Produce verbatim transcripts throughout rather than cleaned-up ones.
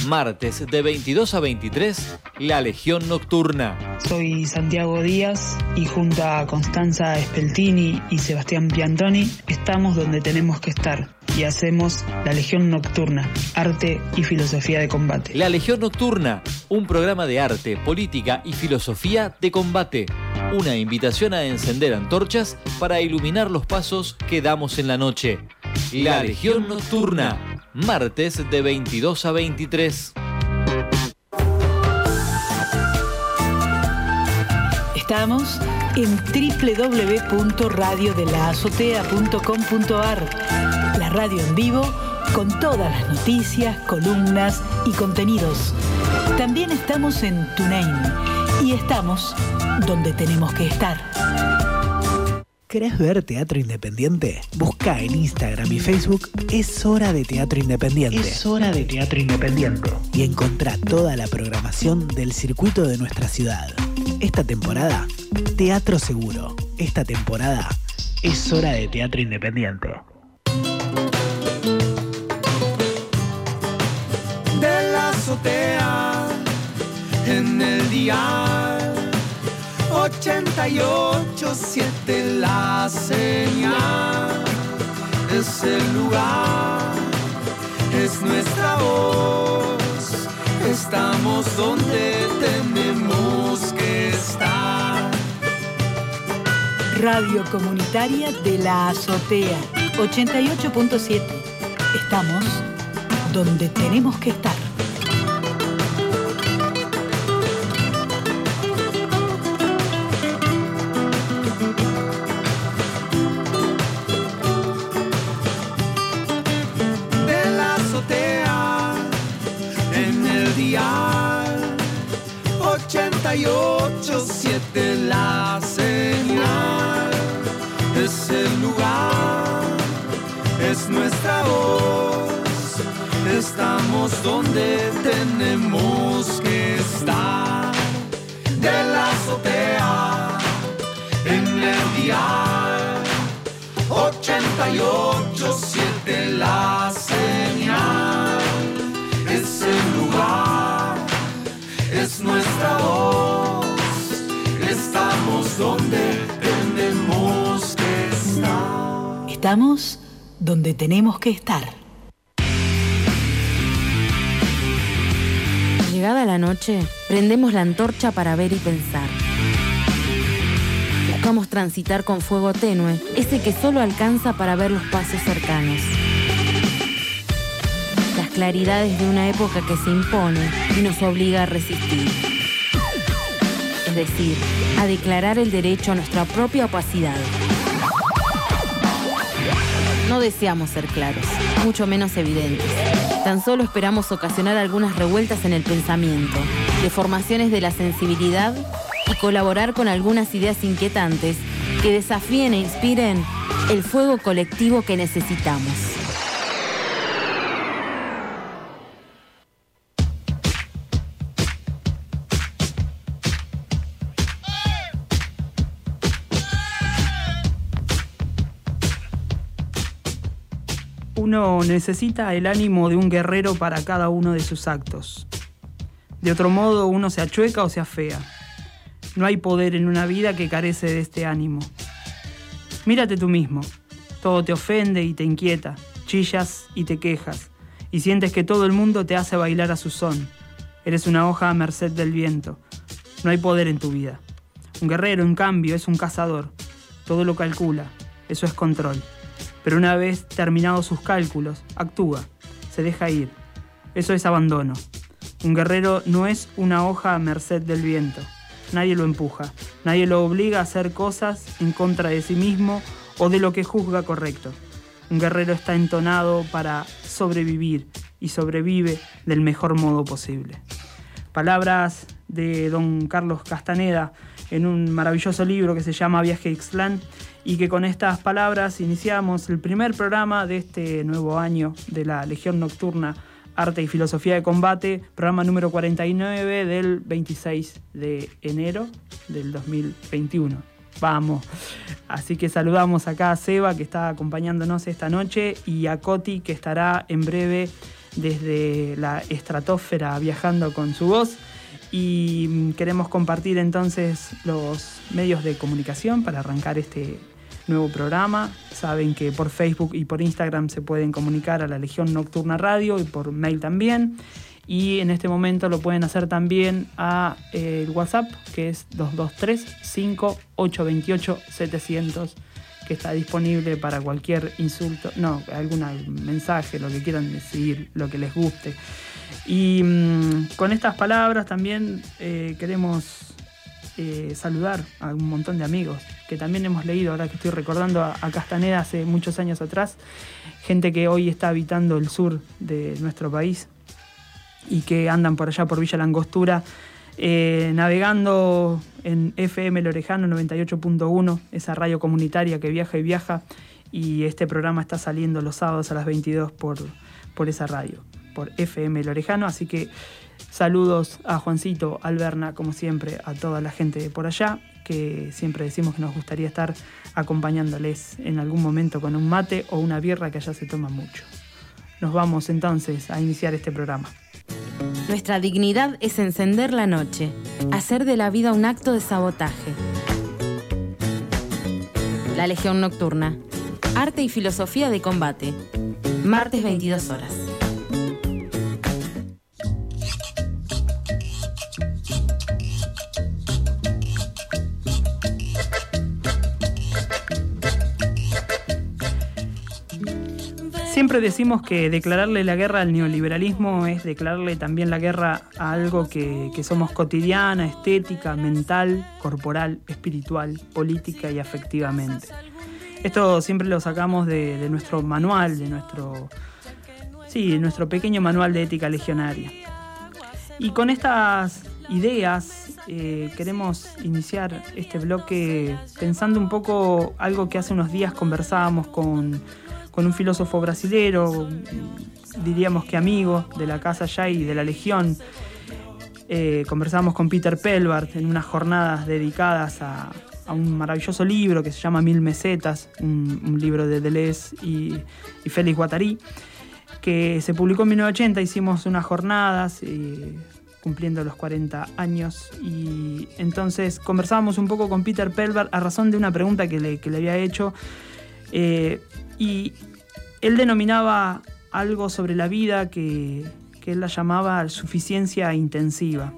Martes de veintidós a veintitrés, La Legión Nocturna. Soy Santiago Díaz y junto a Constanza Speltini y Sebastián Piantoni estamos donde tenemos que estar y hacemos La Legión Nocturna, arte y filosofía de combate. La Legión Nocturna, un programa de arte, política y filosofía de combate. Una invitación a encender antorchas para iluminar los pasos que damos en la noche. La Legión Nocturna, martes de veintidós a veintitrés. Estamos en doble u doble u doble u punto radio de la azotea punto com punto a r, la radio en vivo con todas las noticias, columnas y contenidos. También estamos en TuneIn y estamos donde tenemos que estar. ¿Querés ver teatro independiente? Busca en Instagram y Facebook Es Hora de Teatro Independiente. Es hora de teatro independiente. Y encontrá toda la programación del circuito de nuestra ciudad. Esta temporada, Teatro Seguro. Esta temporada, Es Hora de Teatro Independiente. De la azotea en el dial ochenta y ocho siete la señal, es el lugar, es nuestra voz, estamos donde tenemos que estar. Radio Comunitaria de la Azotea ochenta y ocho punto siete. Estamos donde tenemos que estar. ochenta y ocho siete la señal, es el lugar, es nuestra voz, estamos donde tenemos que estar. De la azotea en el dial ochenta y ocho siete la señal, es el lugar, es nuestra voz, estamos donde tenemos que estar. Estamos donde tenemos que estar. Llegada la noche, prendemos la antorcha para ver y pensar. Buscamos transitar con fuego tenue, ese que solo alcanza para ver los pasos cercanos. Las claridades de una época que se impone y nos obliga a resistir. Es decir, a declarar el derecho a nuestra propia opacidad. No deseamos ser claros, mucho menos evidentes. Tan solo esperamos ocasionar algunas revueltas en el pensamiento, deformaciones de la sensibilidad y colaborar con algunas ideas inquietantes que desafíen e inspiren el fuego colectivo que necesitamos. Uno necesita el ánimo de un guerrero para cada uno de sus actos. De otro modo, uno se achueca o se afea. No hay poder en una vida que carece de este ánimo. Mírate tú mismo. Todo te ofende y te inquieta. Chillas y te quejas. Y sientes que todo el mundo te hace bailar a su son. Eres una hoja a merced del viento. No hay poder en tu vida. Un guerrero, en cambio, es un cazador. Todo lo calcula. Eso es control. Pero una vez terminados sus cálculos, actúa, se deja ir. Eso es abandono. Un guerrero no es una hoja a merced del viento. Nadie lo empuja, nadie lo obliga a hacer cosas en contra de sí mismo o de lo que juzga correcto. Un guerrero está entonado para sobrevivir y sobrevive del mejor modo posible. Palabras de don Carlos Castaneda en un maravilloso libro que se llama Viaje a Ixtlán, y que con estas palabras iniciamos el primer programa de este nuevo año de la Legión Nocturna, Arte y Filosofía de Combate, programa número cuarenta y nueve del veintiséis de enero del dos mil veintiuno. Vamos. Así que saludamos acá a Seba, que está acompañándonos esta noche, y a Coti, que estará en breve desde la estratosfera viajando con su voz. Y queremos compartir entonces los medios de comunicación para arrancar este nuevo programa. Saben que por Facebook y por Instagram se pueden comunicar a la Legión Nocturna Radio y por mail también. Y en este momento lo pueden hacer también a eh, el WhatsApp, que es dos dos tres, cinco ocho dos ocho, setecientos, que está disponible para cualquier insulto, no, algún mensaje, lo que quieran decir, lo que les guste. Y mmm, con estas palabras también eh, queremos eh, saludar a un montón de amigos que también hemos leído, ahora que estoy recordando a, a Castaneda hace muchos años atrás, gente que hoy está habitando el sur de nuestro país y que andan por allá por Villa Langostura, eh, navegando en F M El Orejano noventa y ocho punto uno, esa radio comunitaria que viaja y viaja, y este programa está saliendo los sábados a las veintidós por, por esa radio, por F M El Orejano. Así que saludos a Juancito, Alberna, como siempre, a toda la gente de por allá, que siempre decimos que nos gustaría estar acompañándoles en algún momento con un mate o una birra, que allá se toma mucho. Nos vamos entonces a iniciar este programa. Nuestra dignidad es encender la noche, hacer de la vida un acto de sabotaje. La Legión Nocturna. Arte y filosofía de combate. Martes veintidós horas. Siempre decimos que declararle la guerra al neoliberalismo es declararle también la guerra a algo que, que somos cotidiana, estética, mental, corporal, espiritual, política y afectivamente. Esto siempre lo sacamos de, de nuestro manual, de nuestro, sí, de nuestro pequeño manual de ética legionaria. Y con estas ideas eh, queremos iniciar este bloque pensando un poco algo que hace unos días conversábamos con... con un filósofo brasilero, diríamos que amigo de la casa ya y de la Legión. Eh, conversamos con Peter Pelbart en unas jornadas dedicadas a, a un maravilloso libro que se llama Mil Mesetas, un, un libro de Deleuze y, y Félix Guattari, que se publicó en mil novecientos ochenta. Hicimos unas jornadas eh, cumpliendo los cuarenta años, y entonces conversábamos un poco con Peter Pelbart a razón de una pregunta que le, que le había hecho. Eh, y él denominaba algo sobre la vida que, que él la llamaba suficiencia intensiva.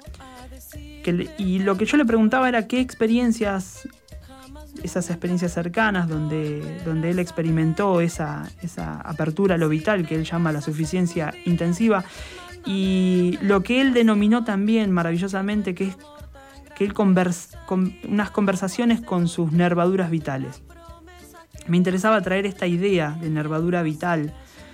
Que, y lo que yo le preguntaba era qué experiencias, esas experiencias cercanas donde, donde él experimentó esa, esa apertura a lo vital que él llama la suficiencia intensiva, y lo que él denominó también maravillosamente que es que él convers, con unas conversaciones con sus nervaduras vitales. Me interesaba traer esta idea de nervadura vital,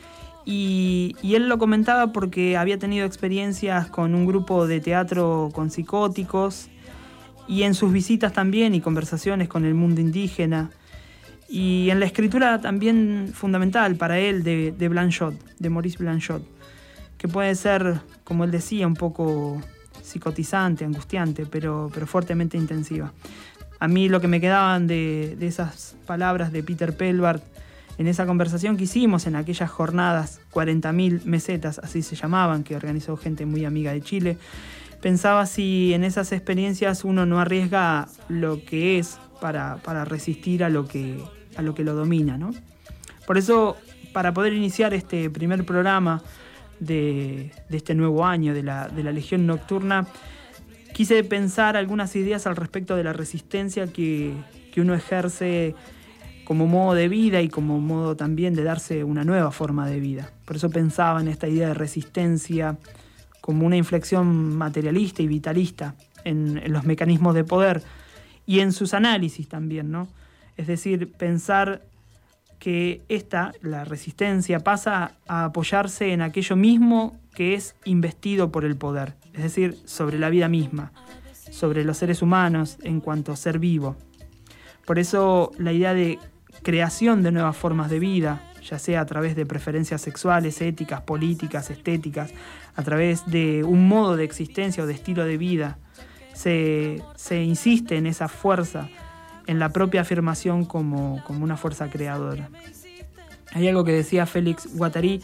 y, y él lo comentaba porque había tenido experiencias con un grupo de teatro con psicóticos, y en sus visitas también y conversaciones con el mundo indígena, y en la escritura también fundamental para él de, de Blanchot, de Maurice Blanchot, que puede ser, como él decía, un poco psicotizante, angustiante, pero, pero fuertemente intensiva. A mí lo que me quedaban de, de esas palabras de Peter Pelbart en esa conversación que hicimos en aquellas jornadas, cuarenta mil mesetas, así se llamaban, que organizó gente muy amiga de Chile, pensaba si en esas experiencias uno no arriesga lo que es para, para resistir a lo que, a lo que lo domina, ¿no? Por eso, para poder iniciar este primer programa de, de este nuevo año de la, de la Legión Nocturna, quise pensar algunas ideas al respecto de la resistencia que, que uno ejerce como modo de vida y como modo también de darse una nueva forma de vida. Por eso pensaba en esta idea de resistencia como una inflexión materialista y vitalista en, en los mecanismos de poder y en sus análisis también, ¿no? Es decir, pensar que esta, la resistencia, pasa a apoyarse en aquello mismo que es investido por el poder, es decir, sobre la vida misma, sobre los seres humanos en cuanto a ser vivo. Por eso la idea de creación de nuevas formas de vida, ya sea a través de preferencias sexuales, éticas, políticas, estéticas, a través de un modo de existencia o de estilo de vida, se, se insiste en esa fuerza, en la propia afirmación como, como una fuerza creadora. Hay algo que decía Félix Guattari,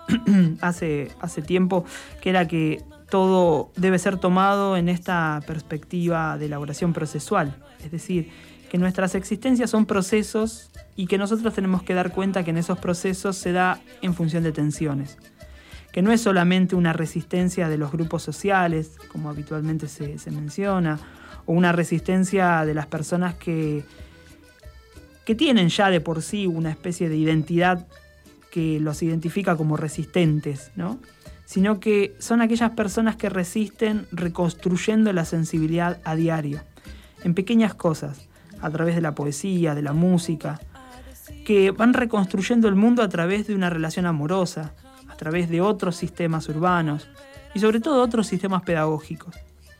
hace, hace tiempo, que era que todo debe ser tomado en esta perspectiva de elaboración procesual, es decir, que nuestras existencias son procesos y que nosotros tenemos que dar cuenta que en esos procesos se da en función de tensiones, que no es solamente una resistencia de los grupos sociales, como habitualmente se, se menciona, o una resistencia de las personas que, que tienen ya de por sí una especie de identidad que los identifica como resistentes, ¿no? Sino que son aquellas personas que resisten reconstruyendo la sensibilidad a diario, en pequeñas cosas, a través de la poesía, de la música, que van reconstruyendo el mundo a través de una relación amorosa, a través de otros sistemas urbanos y sobre todo otros sistemas pedagógicos.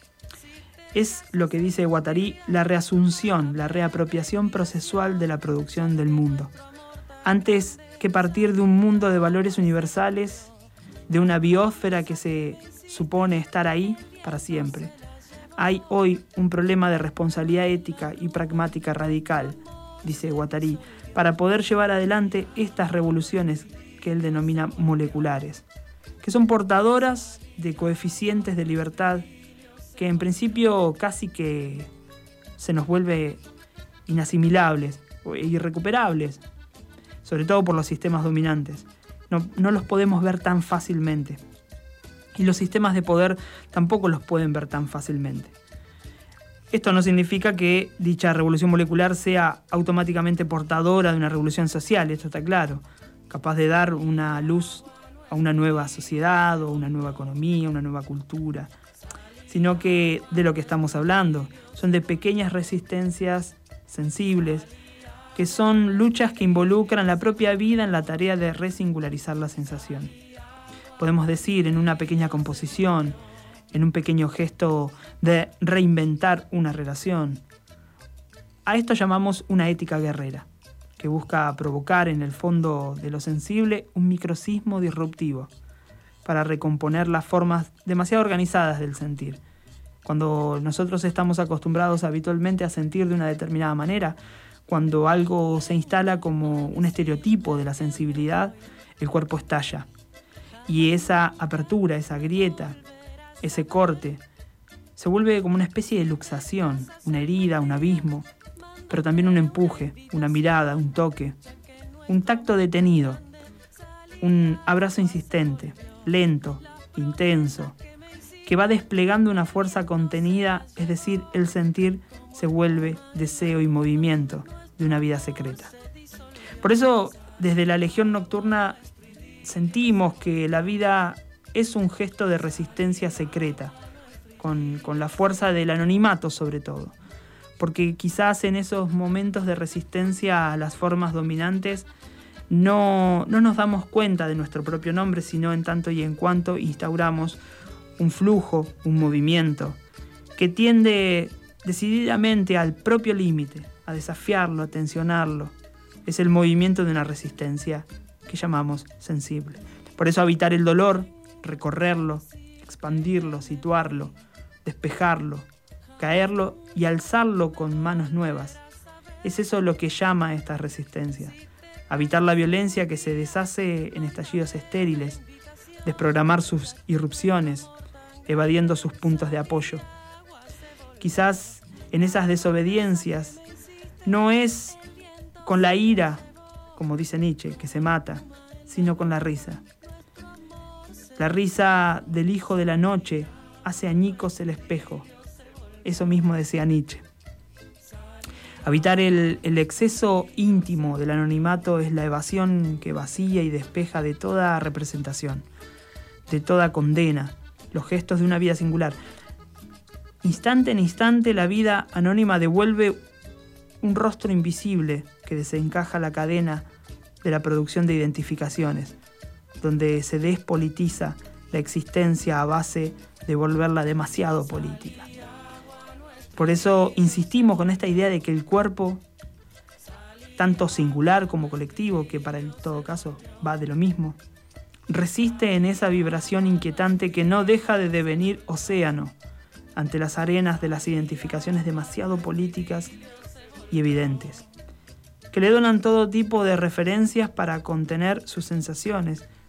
Es lo que dice Guattari, la reasunción, la reapropiación procesual de la producción del mundo. Antes que partir de un mundo de valores universales, de una biosfera que se supone estar ahí para siempre. Hay hoy un problema de responsabilidad ética y pragmática radical, dice Guattari, para poder llevar adelante estas revoluciones que él denomina moleculares, que son portadoras de coeficientes de libertad que en principio casi que se nos vuelve inasimilables e irrecuperables, sobre todo por los sistemas dominantes. No, no los podemos ver tan fácilmente. Y los sistemas de poder tampoco los pueden ver tan fácilmente. Esto no significa que dicha revolución molecular sea automáticamente portadora de una revolución social, esto está claro, capaz de dar una luz a una nueva sociedad o una nueva economía, una nueva cultura, sino que de lo que estamos hablando son de pequeñas resistencias sensibles, que son luchas que involucran la propia vida en la tarea de resingularizar la sensación. Podemos decir, en una pequeña composición, en un pequeño gesto de reinventar una relación. A esto llamamos una ética guerrera, que busca provocar en el fondo de lo sensible un microsismo disruptivo, para recomponer las formas demasiado organizadas del sentir. Cuando nosotros estamos acostumbrados habitualmente a sentir de una determinada manera, cuando algo se instala como un estereotipo de la sensibilidad, el cuerpo estalla. Y esa apertura, esa grieta, ese corte, se vuelve como una especie de luxación, una herida, un abismo, pero también un empuje, una mirada, un toque, un tacto detenido, un abrazo insistente, lento, intenso, que va desplegando una fuerza contenida, es decir, el sentir se vuelve deseo y movimiento de una vida secreta. Por eso, desde la Legión Nocturna sentimos que la vida es un gesto de resistencia secreta, con, con la fuerza del anonimato sobre todo, porque quizás en esos momentos de resistencia a las formas dominantes no, no nos damos cuenta de nuestro propio nombre, sino en tanto y en cuanto instauramos un flujo, un movimiento, que tiende decididamente al propio límite, a desafiarlo, a tensionarlo. Es el movimiento de una resistencia que llamamos sensible. Por eso habitar el dolor, recorrerlo, expandirlo, situarlo, despejarlo, caerlo y alzarlo con manos nuevas. Es eso lo que llama esta resistencia. Habitar la violencia que se deshace en estallidos estériles, desprogramar sus irrupciones, evadiendo sus puntos de apoyo. Quizás en esas desobediencias no es con la ira, como dice Nietzsche, que se mata, sino con la risa. La risa del hijo de la noche hace añicos el espejo. Eso mismo decía Nietzsche. Habitar el, el exceso íntimo del anonimato es la evasión que vacía y despeja de toda representación, de toda condena, los gestos de una vida singular. Instante en instante la vida anónima devuelve un rostro invisible que desencaja la cadena de la producción de identificaciones, donde se despolitiza la existencia a base de volverla demasiado política. Por eso insistimos con esta idea de que el cuerpo, tanto singular como colectivo, que para el todo caso va de lo mismo, resiste en esa vibración inquietante que no deja de devenir océano ante las arenas de las identificaciones demasiado políticas y evidentes, que le donan todo tipo de referencias para contener sus sensaciones,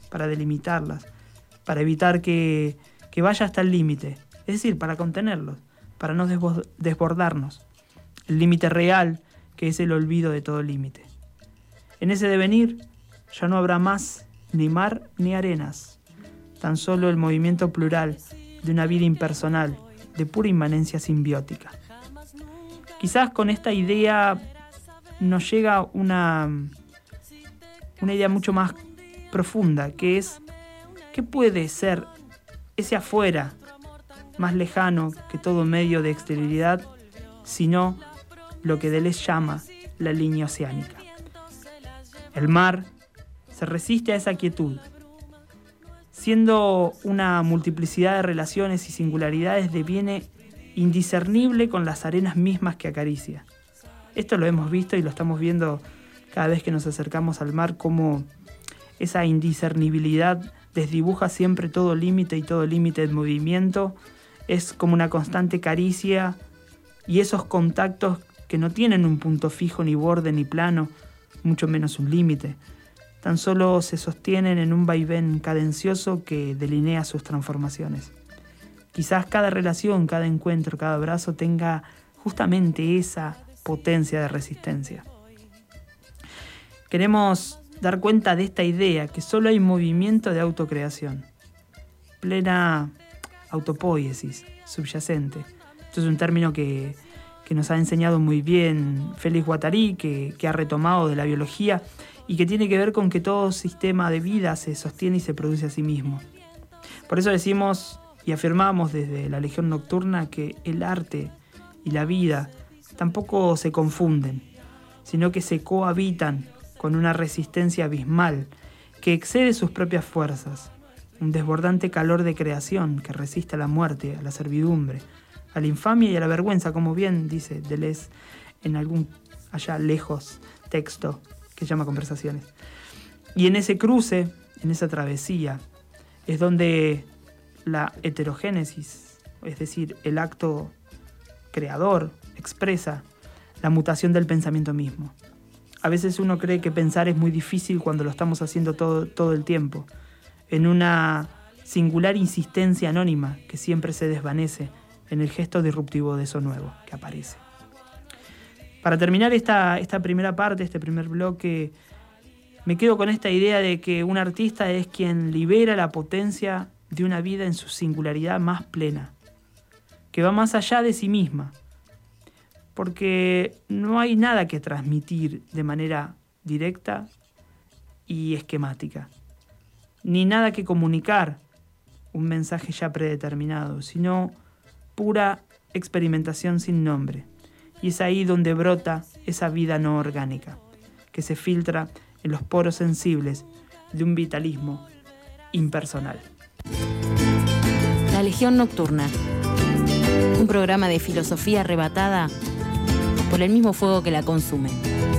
para delimitarlas, para evitar que, que vaya hasta el límite, es decir, para contenerlos, para no desbordarnos. El límite real, que es el olvido de todo límite. En ese devenir ya no habrá más ni mar ni arenas, tan solo el movimiento plural de una vida impersonal, de pura inmanencia simbiótica. Quizás con esta idea nos llega una, una idea mucho más profunda, que es ¿qué puede ser ese afuera más lejano que todo medio de exterioridad, sino lo que Deleuze llama la línea oceánica? El mar se resiste a esa quietud, siendo una multiplicidad de relaciones y singularidades, deviene indiscernible con las arenas mismas que acaricia. Esto lo hemos visto y lo estamos viendo cada vez que nos acercamos al mar, como esa indiscernibilidad desdibuja siempre todo límite y todo límite de movimiento, es como una constante caricia, y esos contactos que no tienen un punto fijo, ni borde, ni plano, mucho menos un límite, tan solo se sostienen en un vaivén cadencioso que delinea sus transformaciones. Quizás cada relación, cada encuentro, cada abrazo tenga justamente esa potencia de resistencia. Queremos dar cuenta de esta idea, que solo hay movimiento de autocreación, plena autopoiesis subyacente. Esto es un término que, que nos ha enseñado muy bien Félix Guattari, que, que ha retomado de la biología y que tiene que ver con que todo sistema de vida se sostiene y se produce a sí mismo. Por eso decimos y afirmamos desde la Legión Nocturna que el arte y la vida tampoco se confunden, sino que se cohabitan con una resistencia abismal que excede sus propias fuerzas, un desbordante calor de creación que resiste a la muerte, a la servidumbre, a la infamia y a la vergüenza, como bien dice Deleuze en algún allá lejos texto que llama Conversaciones. Y en ese cruce, en esa travesía, es donde la heterogénesis, es decir, el acto creador, expresa la mutación del pensamiento mismo. A veces uno cree que pensar es muy difícil cuando lo estamos haciendo todo, todo el tiempo, en una singular insistencia anónima que siempre se desvanece en el gesto disruptivo de eso nuevo que aparece. Para terminar esta, esta primera parte, este primer bloque, me quedo con esta idea de que un artista es quien libera la potencia de una vida en su singularidad más plena, que va más allá de sí misma, porque no hay nada que transmitir de manera directa y esquemática, ni nada que comunicar un mensaje ya predeterminado, sino pura experimentación sin nombre. Y es ahí donde brota esa vida no orgánica, que se filtra en los poros sensibles de un vitalismo impersonal. La Legión Nocturna, un programa de filosofía arrebatada por el mismo fuego que la consume.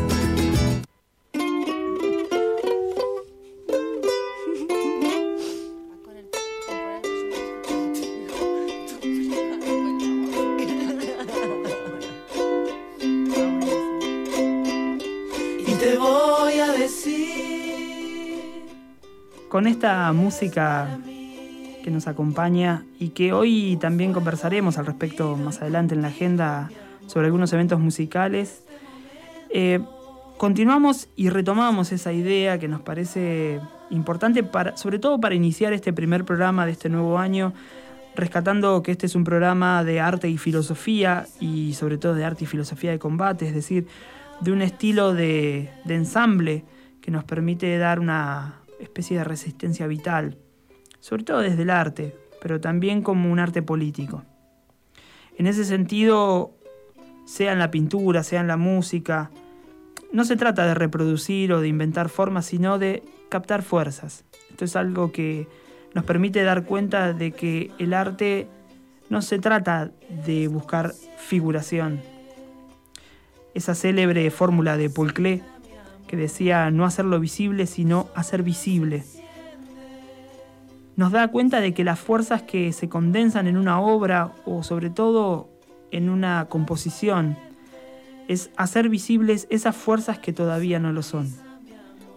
Con esta música que nos acompaña y que hoy también conversaremos al respecto más adelante en la agenda sobre algunos eventos musicales, eh, continuamos y retomamos esa idea que nos parece importante, para, sobre todo para iniciar este primer programa de este nuevo año, rescatando que este es un programa de arte y filosofía, y sobre todo de arte y filosofía de combate, es decir, de un estilo de, de ensamble que nos permite dar una especie de resistencia vital, sobre todo desde el arte, pero también como un arte político. En ese sentido, sea en la pintura, sea en la música, no se trata de reproducir o de inventar formas, sino de captar fuerzas. Esto es algo que nos permite dar cuenta de que el arte no se trata de buscar figuración. Esa célebre fórmula de Paul Klee, que decía no hacerlo visible, sino hacer visible, nos da cuenta de que las fuerzas que se condensan en una obra, o sobre todo en una composición, es hacer visibles esas fuerzas que todavía no lo son.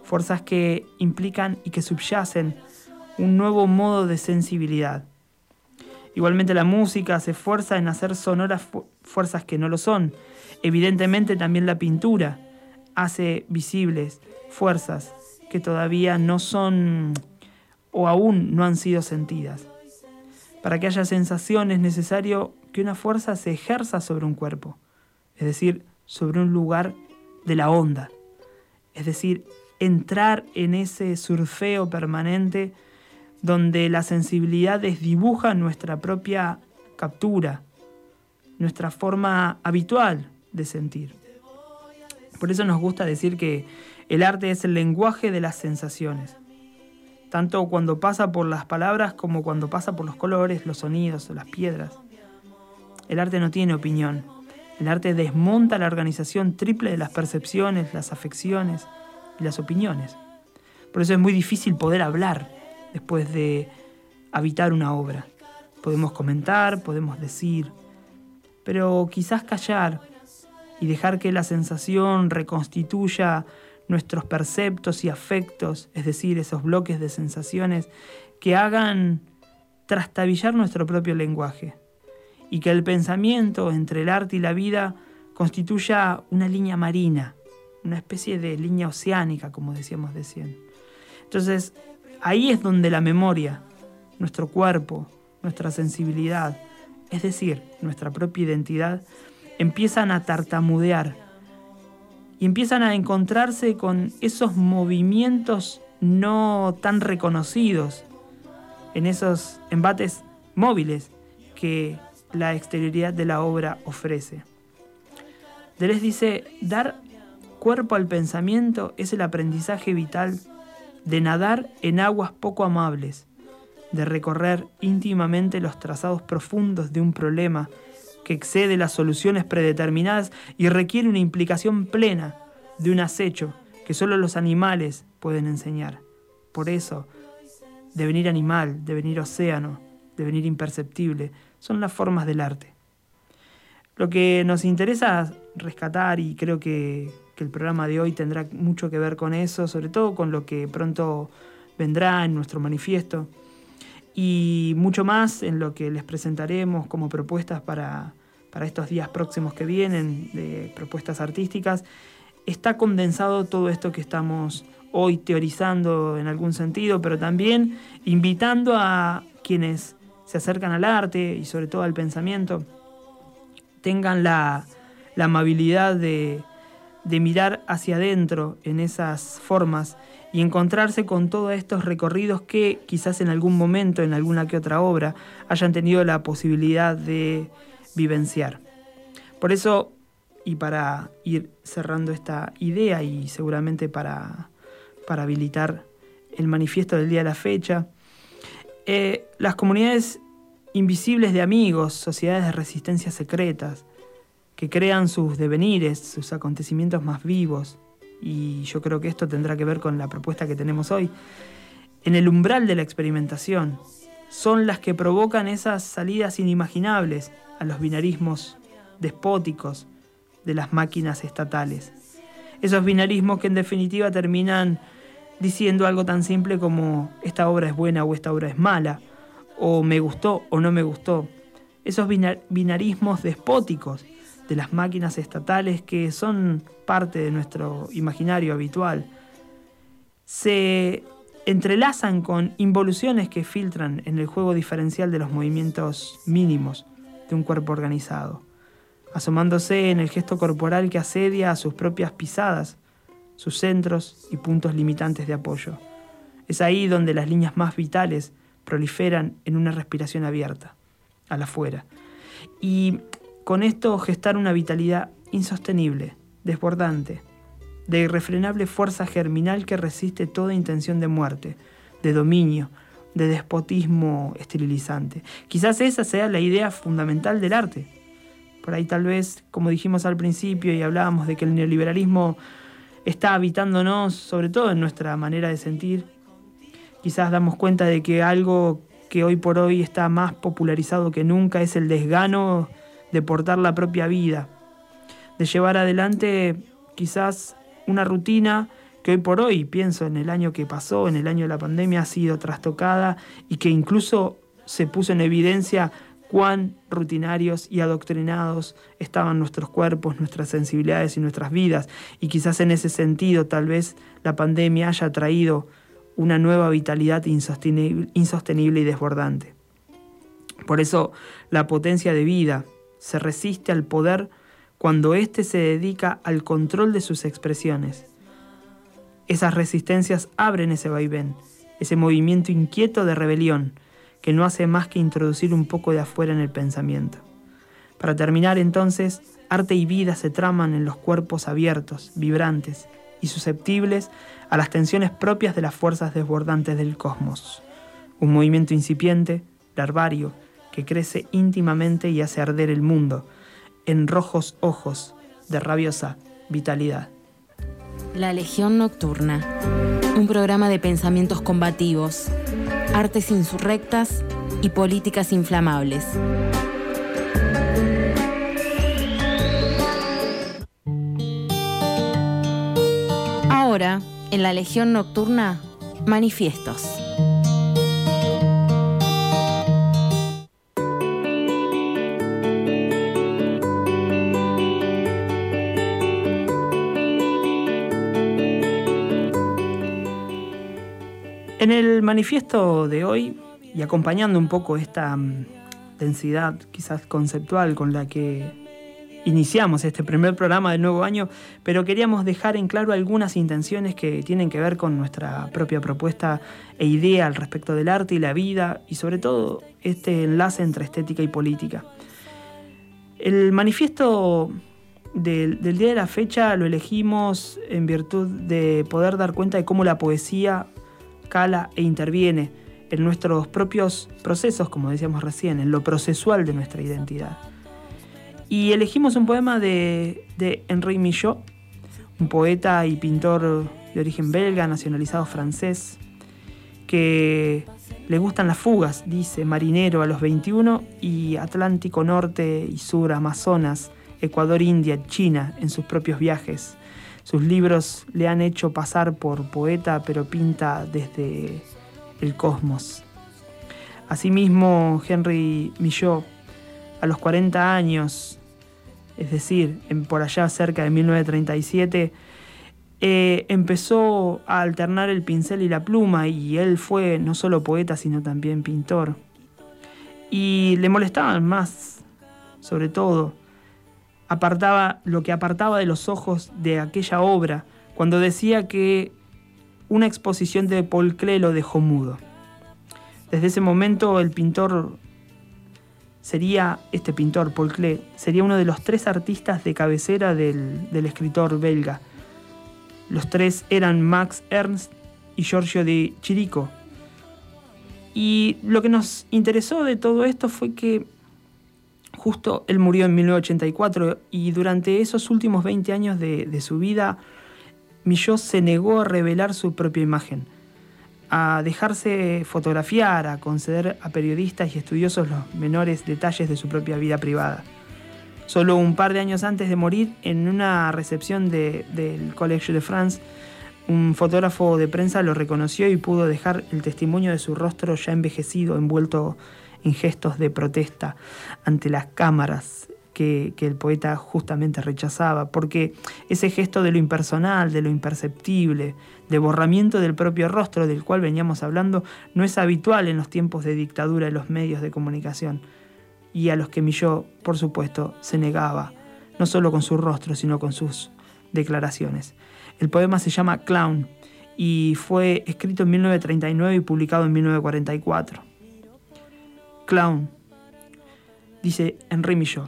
fuerzas que implican y que subyacen un nuevo modo de sensibilidad. Igualmente la música se esfuerza en hacer sonoras fu- fuerzas que no lo son. Evidentemente también la pintura hace visibles fuerzas que todavía no son o aún no han sido sentidas. Para que haya sensación es necesario que una fuerza se ejerza sobre un cuerpo, es decir, sobre un lugar de la onda, es decir, entrar en ese surfeo permanente donde la sensibilidad desdibuja nuestra propia captura, nuestra forma habitual de sentir. Por eso nos gusta decir que el arte es el lenguaje de las sensaciones, tanto cuando pasa por las palabras como cuando pasa por los colores, los sonidos o las piedras. El arte no tiene opinión. El arte desmonta la organización triple de las percepciones, las afecciones y las opiniones. Por eso es muy difícil poder hablar después de habitar una obra. Podemos comentar, podemos decir, pero quizás callar y dejar que la sensación reconstituya nuestros perceptos y afectos, es decir, esos bloques de sensaciones que hagan trastabillar nuestro propio lenguaje, y que el pensamiento entre el arte y la vida constituya una línea marina, una especie de línea oceánica, como decíamos recién. Entonces, ahí es donde la memoria, nuestro cuerpo, nuestra sensibilidad, es decir, nuestra propia identidad, empiezan a tartamudear y empiezan a encontrarse con esos movimientos no tan reconocidos, en esos embates móviles que la exterioridad de la obra ofrece. Deleuze dice, dar cuerpo al pensamiento es el aprendizaje vital de nadar en aguas poco amables, de recorrer íntimamente los trazados profundos de un problema que excede las soluciones predeterminadas y requiere una implicación plena de un acecho que solo los animales pueden enseñar. Por eso, devenir animal, devenir océano, devenir imperceptible, son las formas del arte. Lo que nos interesa rescatar, y creo que, que el programa de hoy tendrá mucho que ver con eso, sobre todo con lo que pronto vendrá en nuestro manifiesto, y mucho más en lo que les presentaremos como propuestas para, para estos días próximos que vienen, de propuestas artísticas, está condensado todo esto que estamos hoy teorizando en algún sentido, pero también invitando a quienes se acercan al arte y sobre todo al pensamiento, tengan la, la amabilidad de, de mirar hacia adentro en esas formas y encontrarse con todos estos recorridos que quizás en algún momento, en alguna que otra obra, hayan tenido la posibilidad de vivenciar. Por eso, y para ir cerrando esta idea y seguramente para, para habilitar el manifiesto del día de la fecha, eh, las comunidades invisibles de amigos, sociedades de resistencia secretas, que crean sus devenires, sus acontecimientos más vivos, y yo creo que esto tendrá que ver con la propuesta que tenemos hoy, en el umbral de la experimentación, son las que provocan esas salidas inimaginables a los binarismos despóticos de las máquinas estatales. Esos binarismos que en definitiva terminan diciendo algo tan simple como esta obra es buena o esta obra es mala, o me gustó o no me gustó. Esos binar- binarismos despóticos de las máquinas estatales que son parte de nuestro imaginario habitual, se entrelazan con involuciones que filtran en el juego diferencial de los movimientos mínimos de un cuerpo organizado, asomándose en el gesto corporal que asedia a sus propias pisadas, sus centros y puntos limitantes de apoyo. Es ahí donde las líneas más vitales proliferan en una respiración abierta, al afuera. Y con esto gestar una vitalidad insostenible, desbordante, de irrefrenable fuerza germinal que resiste toda intención de muerte, de dominio, de despotismo esterilizante. Quizás esa sea la idea fundamental del arte. Por ahí tal vez, como dijimos al principio y hablábamos de que el neoliberalismo está habitándonos, sobre todo en nuestra manera de sentir, quizás damos cuenta de que algo que hoy por hoy está más popularizado que nunca es el desgano de portar la propia vida, de llevar adelante quizás una rutina que hoy por hoy, pienso en el año que pasó, en el año de la pandemia, ha sido trastocada y que incluso se puso en evidencia cuán rutinarios y adoctrinados estaban nuestros cuerpos, nuestras sensibilidades y nuestras vidas. Y quizás en ese sentido, tal vez la pandemia haya traído una nueva vitalidad insostenible, insostenible y desbordante. Por eso la potencia de vida se resiste al poder cuando éste se dedica al control de sus expresiones. Esas resistencias abren ese vaivén, ese movimiento inquieto de rebelión, que no hace más que introducir un poco de afuera en el pensamiento. Para terminar entonces, arte y vida se traman en los cuerpos abiertos, vibrantes y susceptibles a las tensiones propias de las fuerzas desbordantes del cosmos. Un movimiento incipiente, larvario, que crece íntimamente y hace arder el mundo, en rojos ojos de rabiosa vitalidad. La Legión Nocturna, un programa de pensamientos combativos, artes insurrectas y políticas inflamables. Ahora, en la Legión Nocturna, manifiestos. En el manifiesto de hoy, y acompañando un poco esta um, densidad quizás conceptual con la que iniciamos este primer programa del nuevo año, pero queríamos dejar en claro algunas intenciones que tienen que ver con nuestra propia propuesta e idea al respecto del arte y la vida, y sobre todo este enlace entre estética y política. El manifiesto del, del día de la fecha lo elegimos en virtud de poder dar cuenta de cómo la poesía cala e interviene en nuestros propios procesos, como decíamos recién, en lo procesual de nuestra identidad. Y elegimos un poema de, de Henri Michaux, un poeta y pintor de origen belga, nacionalizado francés, que le gustan las fugas, dice, marinero a los veintiuno, y Atlántico Norte y Sur, Amazonas, Ecuador, India, China, en sus propios viajes. Sus libros le han hecho pasar por poeta, pero pinta desde el cosmos. Asimismo, Henri Michaux, a los cuarenta años, es decir, en, por allá cerca de mil novecientos treinta y siete, eh, empezó a alternar el pincel y la pluma, y él fue no solo poeta, sino también pintor. Y le molestaban más, sobre todo, apartaba lo que apartaba de los ojos de aquella obra, cuando decía que una exposición de Paul Klee lo dejó mudo. Desde ese momento el pintor sería, este pintor, Paul Klee, sería uno de los tres artistas de cabecera del, del escritor belga. Los tres eran Max Ernst y Giorgio de Chirico. Y lo que nos interesó de todo esto fue que justo él murió en mil novecientos ochenta y cuatro, y durante esos últimos veinte años de, de su vida, Michaux se negó a revelar su propia imagen, a dejarse fotografiar, a conceder a periodistas y estudiosos los menores detalles de su propia vida privada. Solo un par de años antes de morir, en una recepción de, del Collège de France, un fotógrafo de prensa lo reconoció y pudo dejar el testimonio de su rostro ya envejecido, envuelto en gestos de protesta ante las cámaras que, que el poeta justamente rechazaba, porque ese gesto de lo impersonal, de lo imperceptible, de borramiento del propio rostro del cual veníamos hablando, no es habitual en los tiempos de dictadura de los medios de comunicación, y a los que Michaux, por supuesto, se negaba, no solo con su rostro, sino con sus declaraciones. El poema se llama Clown y fue escrito en mil novecientos treinta y nueve y publicado en mil novecientos cuarenta y cuatro. Clown, dice Henri Michaux.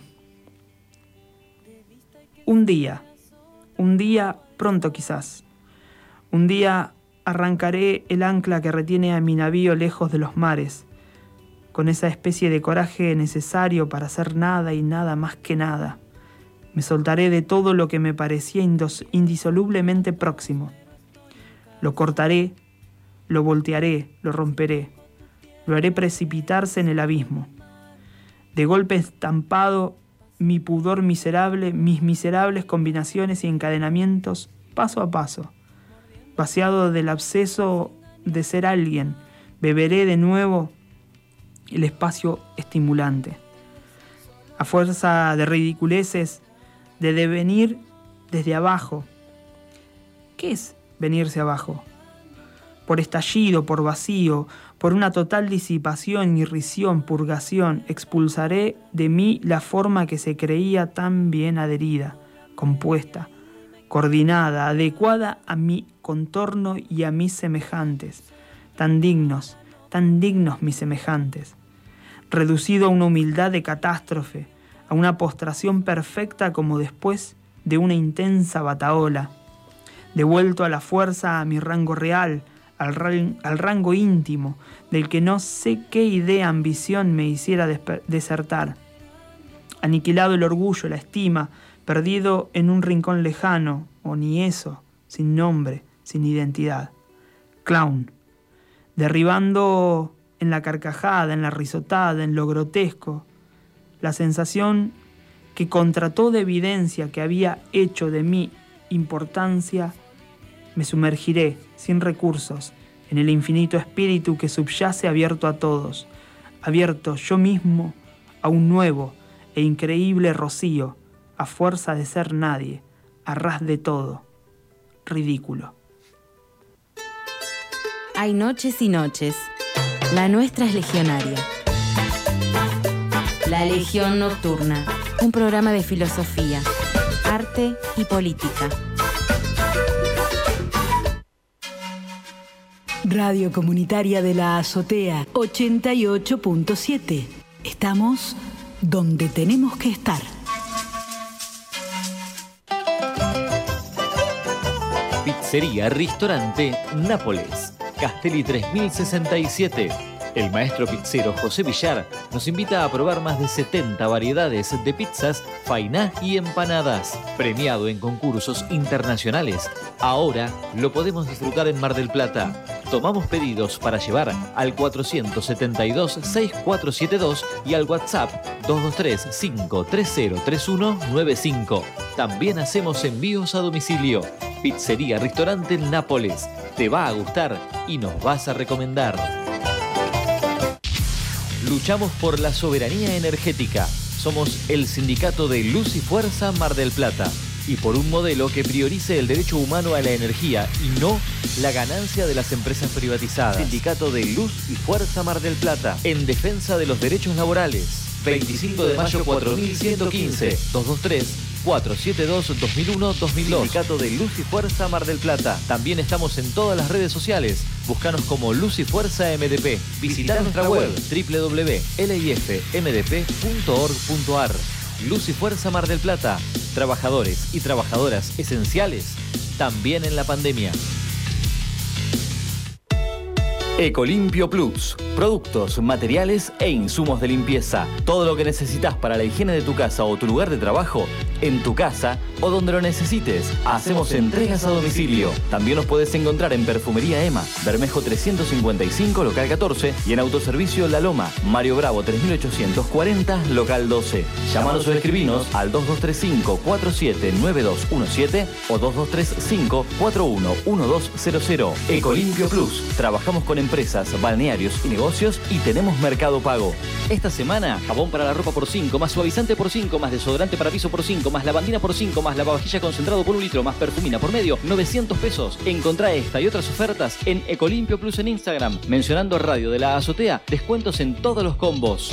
Un día, un día pronto quizás, un día arrancaré el ancla que retiene a mi navío lejos de los mares, con esa especie de coraje necesario para hacer nada y nada más que nada. Me soltaré de todo lo que me parecía indos- indisolublemente próximo. Lo cortaré, lo voltearé, lo romperé. Lo haré precipitarse en el abismo. De golpe estampado, mi pudor miserable, mis miserables combinaciones y encadenamientos, paso a paso. Vaciado del absceso de ser alguien, beberé de nuevo el espacio estimulante. A fuerza de ridiculeces, de devenir desde abajo. ¿Qué es venirse abajo? Por estallido, por vacío, por una total disipación, irrisión, purgación, expulsaré de mí la forma que se creía tan bien adherida, compuesta, coordinada, adecuada a mi contorno y a mis semejantes, tan dignos, tan dignos mis semejantes, reducido a una humildad de catástrofe, a una postración perfecta como después de una intensa batahola, devuelto a la fuerza a mi rango real, al, ran- al rango íntimo, del que no sé qué idea, ambición me hiciera desper- desertar, aniquilado el orgullo, la estima, perdido en un rincón lejano, o ni eso, sin nombre, sin identidad. Clown, derribando en la carcajada, en la risotada, en lo grotesco, la sensación que contra toda evidencia que había hecho de mi importancia, me sumergiré, sin recursos, en el infinito espíritu que subyace abierto a todos, abierto yo mismo a un nuevo e increíble rocío, a fuerza de ser nadie, a ras de todo, ridículo. Hay noches y noches. La nuestra es legionaria. La Legión Nocturna, un programa de filosofía, arte y política. Radio Comunitaria de la Azotea ochenta y ocho punto siete. Estamos donde tenemos que estar. Pizzería, restaurante, Nápoles, Castelli tres mil sesenta y siete. El maestro pizzero José Villar nos invita a probar más de setenta variedades de pizzas, fainá y empanadas. Premiado en concursos internacionales, ahora lo podemos disfrutar en Mar del Plata. Tomamos pedidos para llevar al cuatro siete dos, seis cuatro siete dos y al WhatsApp dos dos tres, cinco tres cero tres uno nueve cinco. También hacemos envíos a domicilio. Pizzería, restaurante Nápoles. Te va a gustar y nos vas a recomendar. Luchamos por la soberanía energética. Somos el sindicato de Luz y Fuerza Mar del Plata. Y por un modelo que priorice el derecho humano a la energía y no la ganancia de las empresas privatizadas. Sindicato de Luz y Fuerza Mar del Plata. En defensa de los derechos laborales. veinticinco de mayo cuatro mil ciento quince. dos dos tres, cuatro siete dos, dos mil uno, dos mil dos. Sindicato de Luz y Fuerza Mar del Plata. También estamos en todas las redes sociales. Búscanos como Luz y Fuerza M D P. Visita nuestra web doble u doble u doble u punto l i f m d p punto org punto a r. Luz y Fuerza Mar del Plata. Trabajadores y trabajadoras esenciales también en la pandemia. Ecolimpio Plus. Productos, materiales e insumos de limpieza. Todo lo que necesitas para la higiene de tu casa o tu lugar de trabajo, en tu casa o donde lo necesites. Hacemos entregas a domicilio. También nos puedes encontrar en Perfumería Emma, Bermejo trescientos cincuenta y cinco, local catorce, y en Autoservicio La Loma, Mario Bravo tres mil ochocientos cuarenta, local doce. Llámanos o escribinos al dos dos tres cinco, cuatro siete nueve dos uno siete o dos dos tres cinco, cuatro uno uno dos cero cero. Ecolimpio Plus. Trabajamos con empresas, balnearios y negocios y tenemos Mercado Pago. Esta semana, jabón para la ropa por cinco, más suavizante por cinco, más desodorante para piso por cinco, más lavandina por cinco, más lavavajilla concentrado por un litro, más perfumina por medio, novecientos pesos. Encontrá esta y otras ofertas en Ecolimpio Plus en Instagram. Mencionando Radio de la Azotea, descuentos en todos los combos.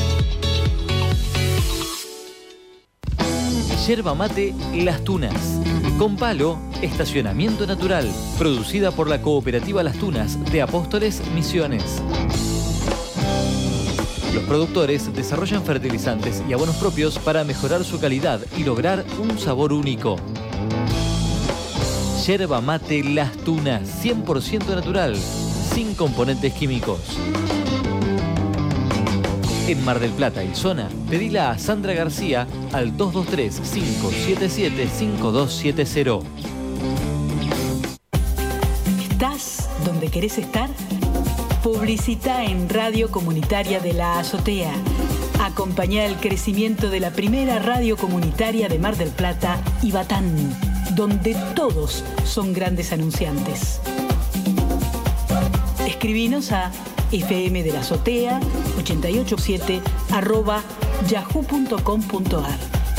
Yerba mate Las Tunas. Con palo, estacionamiento natural. Producida por la Cooperativa Las Tunas de Apóstoles Misiones. Los productores desarrollan fertilizantes y abonos propios para mejorar su calidad y lograr un sabor único. Yerba mate Las Tunas, cien por ciento natural, sin componentes químicos. En Mar del Plata y zona, pedila a Sandra García al dos dos tres, cinco siete siete, cinco dos siete cero. ¿Estás donde querés estar? Publicita en Radio Comunitaria de la Azotea. Acompañá el crecimiento de la primera radio comunitaria de Mar del Plata y Batán, donde todos son grandes anunciantes. Escribinos a fmdelazotea ochenta y ocho siete arroba yahoo punto com punto ar.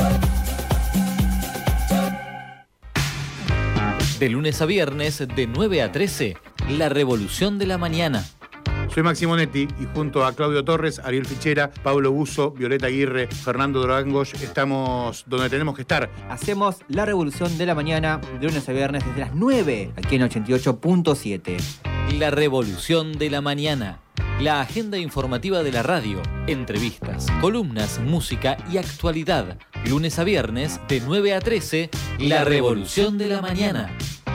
De lunes a viernes, de nueve a trece, La Revolución de la Mañana. Soy Máximo Netti y junto a Claudio Torres, Ariel Fichera, Pablo Buzo, Violeta Aguirre, Fernando Drangos, estamos donde tenemos que estar. Hacemos La Revolución de la Mañana de lunes a viernes desde las nueve, aquí en ochenta y ocho punto siete. La Revolución de la Mañana. La agenda informativa de la radio. Entrevistas, columnas, música y actualidad. Lunes a viernes, de nueve a trece, La Revolución de la Mañana.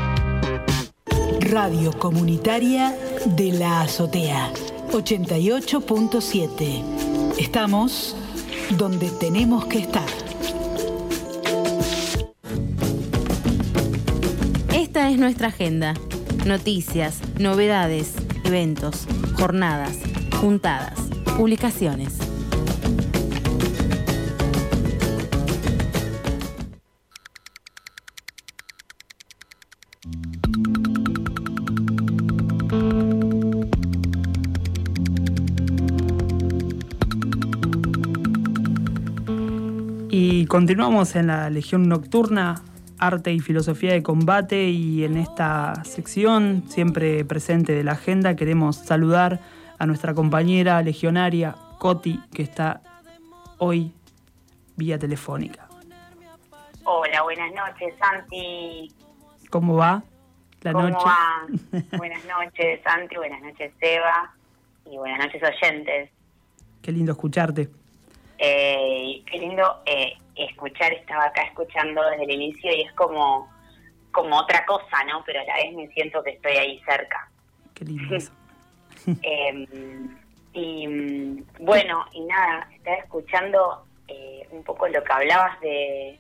Radio Comunitaria de la Azotea, ochenta y ocho punto siete. Estamos donde tenemos que estar. Esta es nuestra agenda. Noticias, novedades, eventos, jornadas, juntadas, publicaciones. Y continuamos en la Legión Nocturna, Arte y Filosofía de Combate, y en esta sección siempre presente de la agenda queremos saludar a nuestra compañera legionaria Coti, que está hoy vía telefónica. Hola, buenas noches, Santi. ¿Cómo va la ¿Cómo noche? va? Buenas noches, Santi, buenas noches, Seba, y buenas noches, oyentes. Qué lindo escucharte. Eh, qué lindo eh, escuchar, estaba acá escuchando desde el inicio y es como, como otra cosa, ¿no? Pero a la vez me siento que estoy ahí cerca. Qué lindo eso. eh, y bueno, y nada, estaba escuchando eh, un poco lo que hablabas de,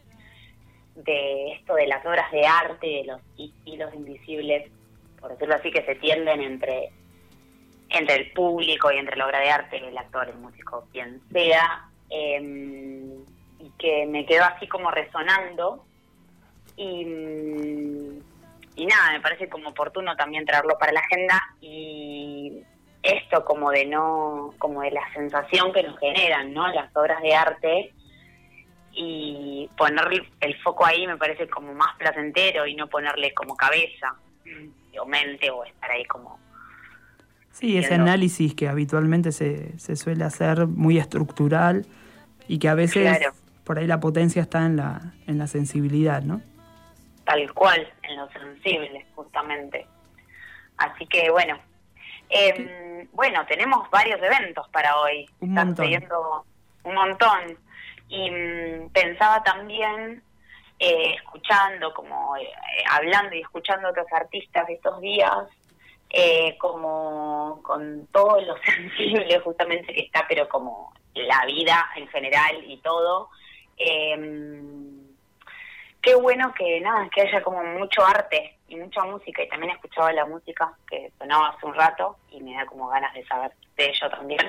de esto de las obras de arte, de los hilos invisibles, por decirlo así, que se tienden entre, entre el público y entre la obra de arte, el actor, el músico, quien sea. Eh, y que me quedó así como resonando y, y nada, me parece como oportuno también traerlo para la agenda, y esto como de no, como de la sensación que nos generan, ¿no?, las obras de arte, y ponerle el foco ahí me parece como más placentero y no ponerle como cabeza o mente o estar ahí como... Sí, ese análisis que habitualmente se, se suele hacer muy estructural y que a veces claro, por ahí la potencia está en la en la sensibilidad, ¿no? Tal cual, en lo sensible, justamente. Así que bueno, eh, bueno, tenemos varios eventos para hoy. Un Están montón. sucediendo un montón. Y mmm, pensaba también, eh, escuchando, como eh, hablando y escuchando a otros artistas estos días, Eh, como con todo lo sensible justamente que está, pero como la vida en general y todo, eh, qué bueno que nada, que haya como mucho arte y mucha música, y también escuchaba la música que sonaba hace un rato y me da como ganas de saber de ello también.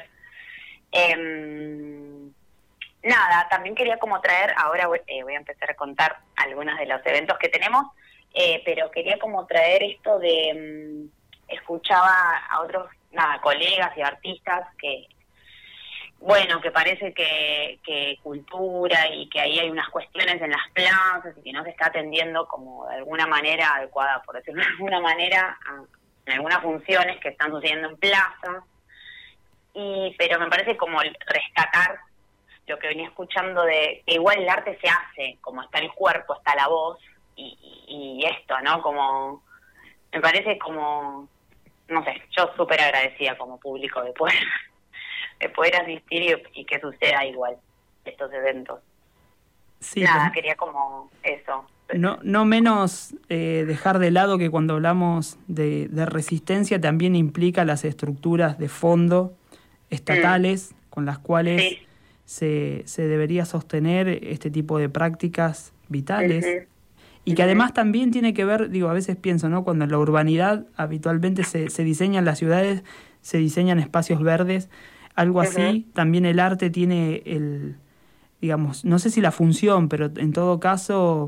Eh, nada, también quería como traer, ahora voy, eh, voy a empezar a contar algunos de los eventos que tenemos, eh, pero quería como traer esto de... escuchaba a otros nada colegas y artistas que bueno que parece que, que cultura y que ahí hay unas cuestiones en las plazas y que no se está atendiendo como de alguna manera adecuada, por decirlo de alguna manera, a, en algunas funciones que están sucediendo en plazas, y pero me parece como rescatar lo que venía escuchando de que igual el arte se hace, como está el cuerpo, está la voz y, y, y esto, ¿no? Como me parece como no sé, yo súper agradecida como público de poder de poder asistir y, y que suceda igual estos eventos. Sí, Nada, ¿no? quería como eso. No, no menos eh, dejar de lado que cuando hablamos de, de resistencia también implica las estructuras de fondo estatales mm. con las cuales sí. se, se debería sostener este tipo de prácticas vitales. Uh-huh. Y que además también tiene que ver, digo, a veces pienso, ¿no? Cuando en la urbanidad habitualmente se, se diseñan las ciudades, se diseñan espacios verdes, algo uh-huh. así, también el arte tiene el, digamos, no sé si la función, pero en todo caso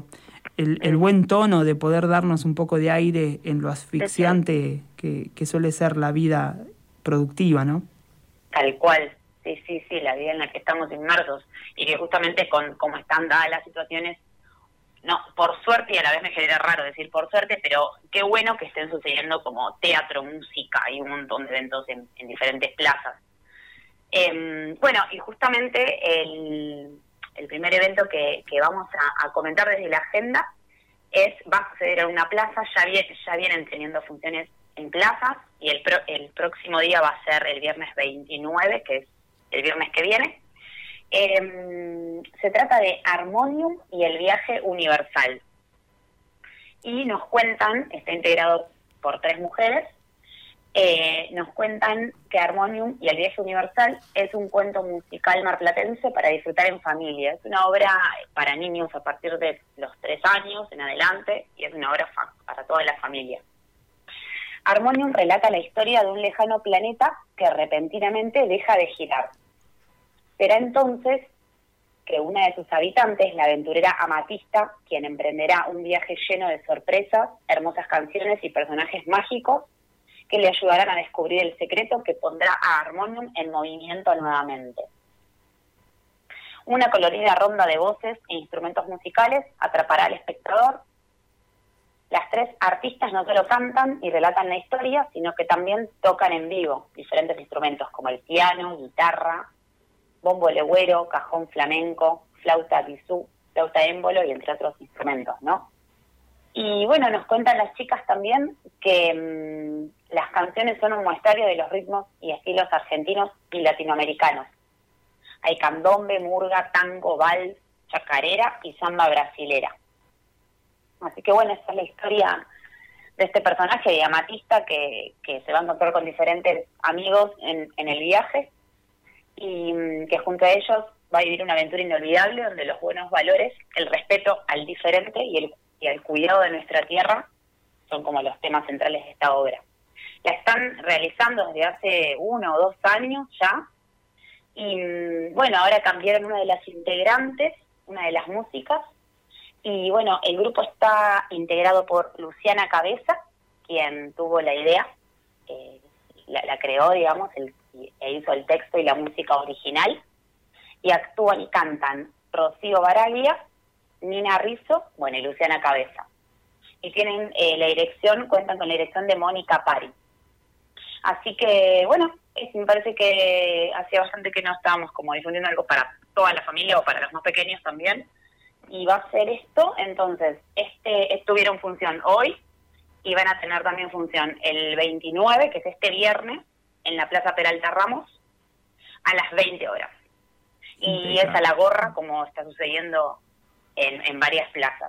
el, el buen tono de poder darnos un poco de aire en lo asfixiante que, que suele ser la vida productiva, ¿no? Tal cual, sí, sí, sí, la vida en la que estamos inmersos y que justamente con cómo están dadas las situaciones, no, por suerte, y a la vez me genera raro decir por suerte, pero qué bueno que estén sucediendo como teatro, música y un montón de eventos en, en diferentes plazas. Eh, bueno, y justamente el, el primer evento que, que vamos a, a comentar desde la agenda es, va a suceder en una plaza, ya, viene, ya vienen teniendo funciones en plazas, y el, pro, el próximo día va a ser el viernes veintinueve, que es el viernes que viene. Eh, se trata de Harmonium y el viaje universal. Y nos cuentan, está integrado por tres mujeres, eh, nos cuentan que Harmonium y el viaje universal es un cuento musical marplatense para disfrutar en familia. Es una obra para niños a partir de los tres años en adelante, y es una obra fa- para toda la familia. Harmonium relata la historia de un lejano planeta que repentinamente deja de girar. Será entonces que una de sus habitantes, la aventurera Amatista, quien emprenderá un viaje lleno de sorpresas, hermosas canciones y personajes mágicos que le ayudarán a descubrir el secreto que pondrá a Harmonium en movimiento nuevamente. Una colorida ronda de voces e instrumentos musicales atrapará al espectador. Las tres artistas no solo cantan y relatan la historia, sino que también tocan en vivo diferentes instrumentos como el piano, guitarra, bombo legüero, cajón flamenco, flauta bisú, flauta émbolo y entre otros instrumentos, ¿no? Y bueno, nos cuentan las chicas también que mmm, las canciones son un muestrario de los ritmos y estilos argentinos y latinoamericanos. Hay candombe, murga, tango, vals, chacarera y samba brasilera. Así que bueno, esta es la historia de este personaje de Amatista que, que se va a encontrar con diferentes amigos en, en el viaje, y mmm, que junto a ellos va a vivir una aventura inolvidable donde los buenos valores, el respeto al diferente y el, y el cuidado de nuestra tierra son como los temas centrales de esta obra. La están realizando desde hace uno o dos años ya, y mmm, bueno, ahora cambiaron una de las integrantes, una de las músicas, y bueno, el grupo está integrado por Luciana Cabeza, quien tuvo la idea, eh, la, la creó, digamos, el, e hizo el texto y la música original, y actúan y cantan Rocío Baraglia, Nina Rizzo, bueno, y Luciana Cabeza. Y tienen eh, la dirección, cuentan con la dirección de Mónica Pari. Así que, bueno, es, me parece que hacía bastante que no estábamos como difundiendo algo para toda la familia o para los más pequeños también. Y va a ser esto, entonces, este estuvieron función hoy y van a tener también función el veintinueve, que es este viernes, en la Plaza Peralta Ramos, a las veinte horas. Y es a la gorra, como está sucediendo en, en varias plazas.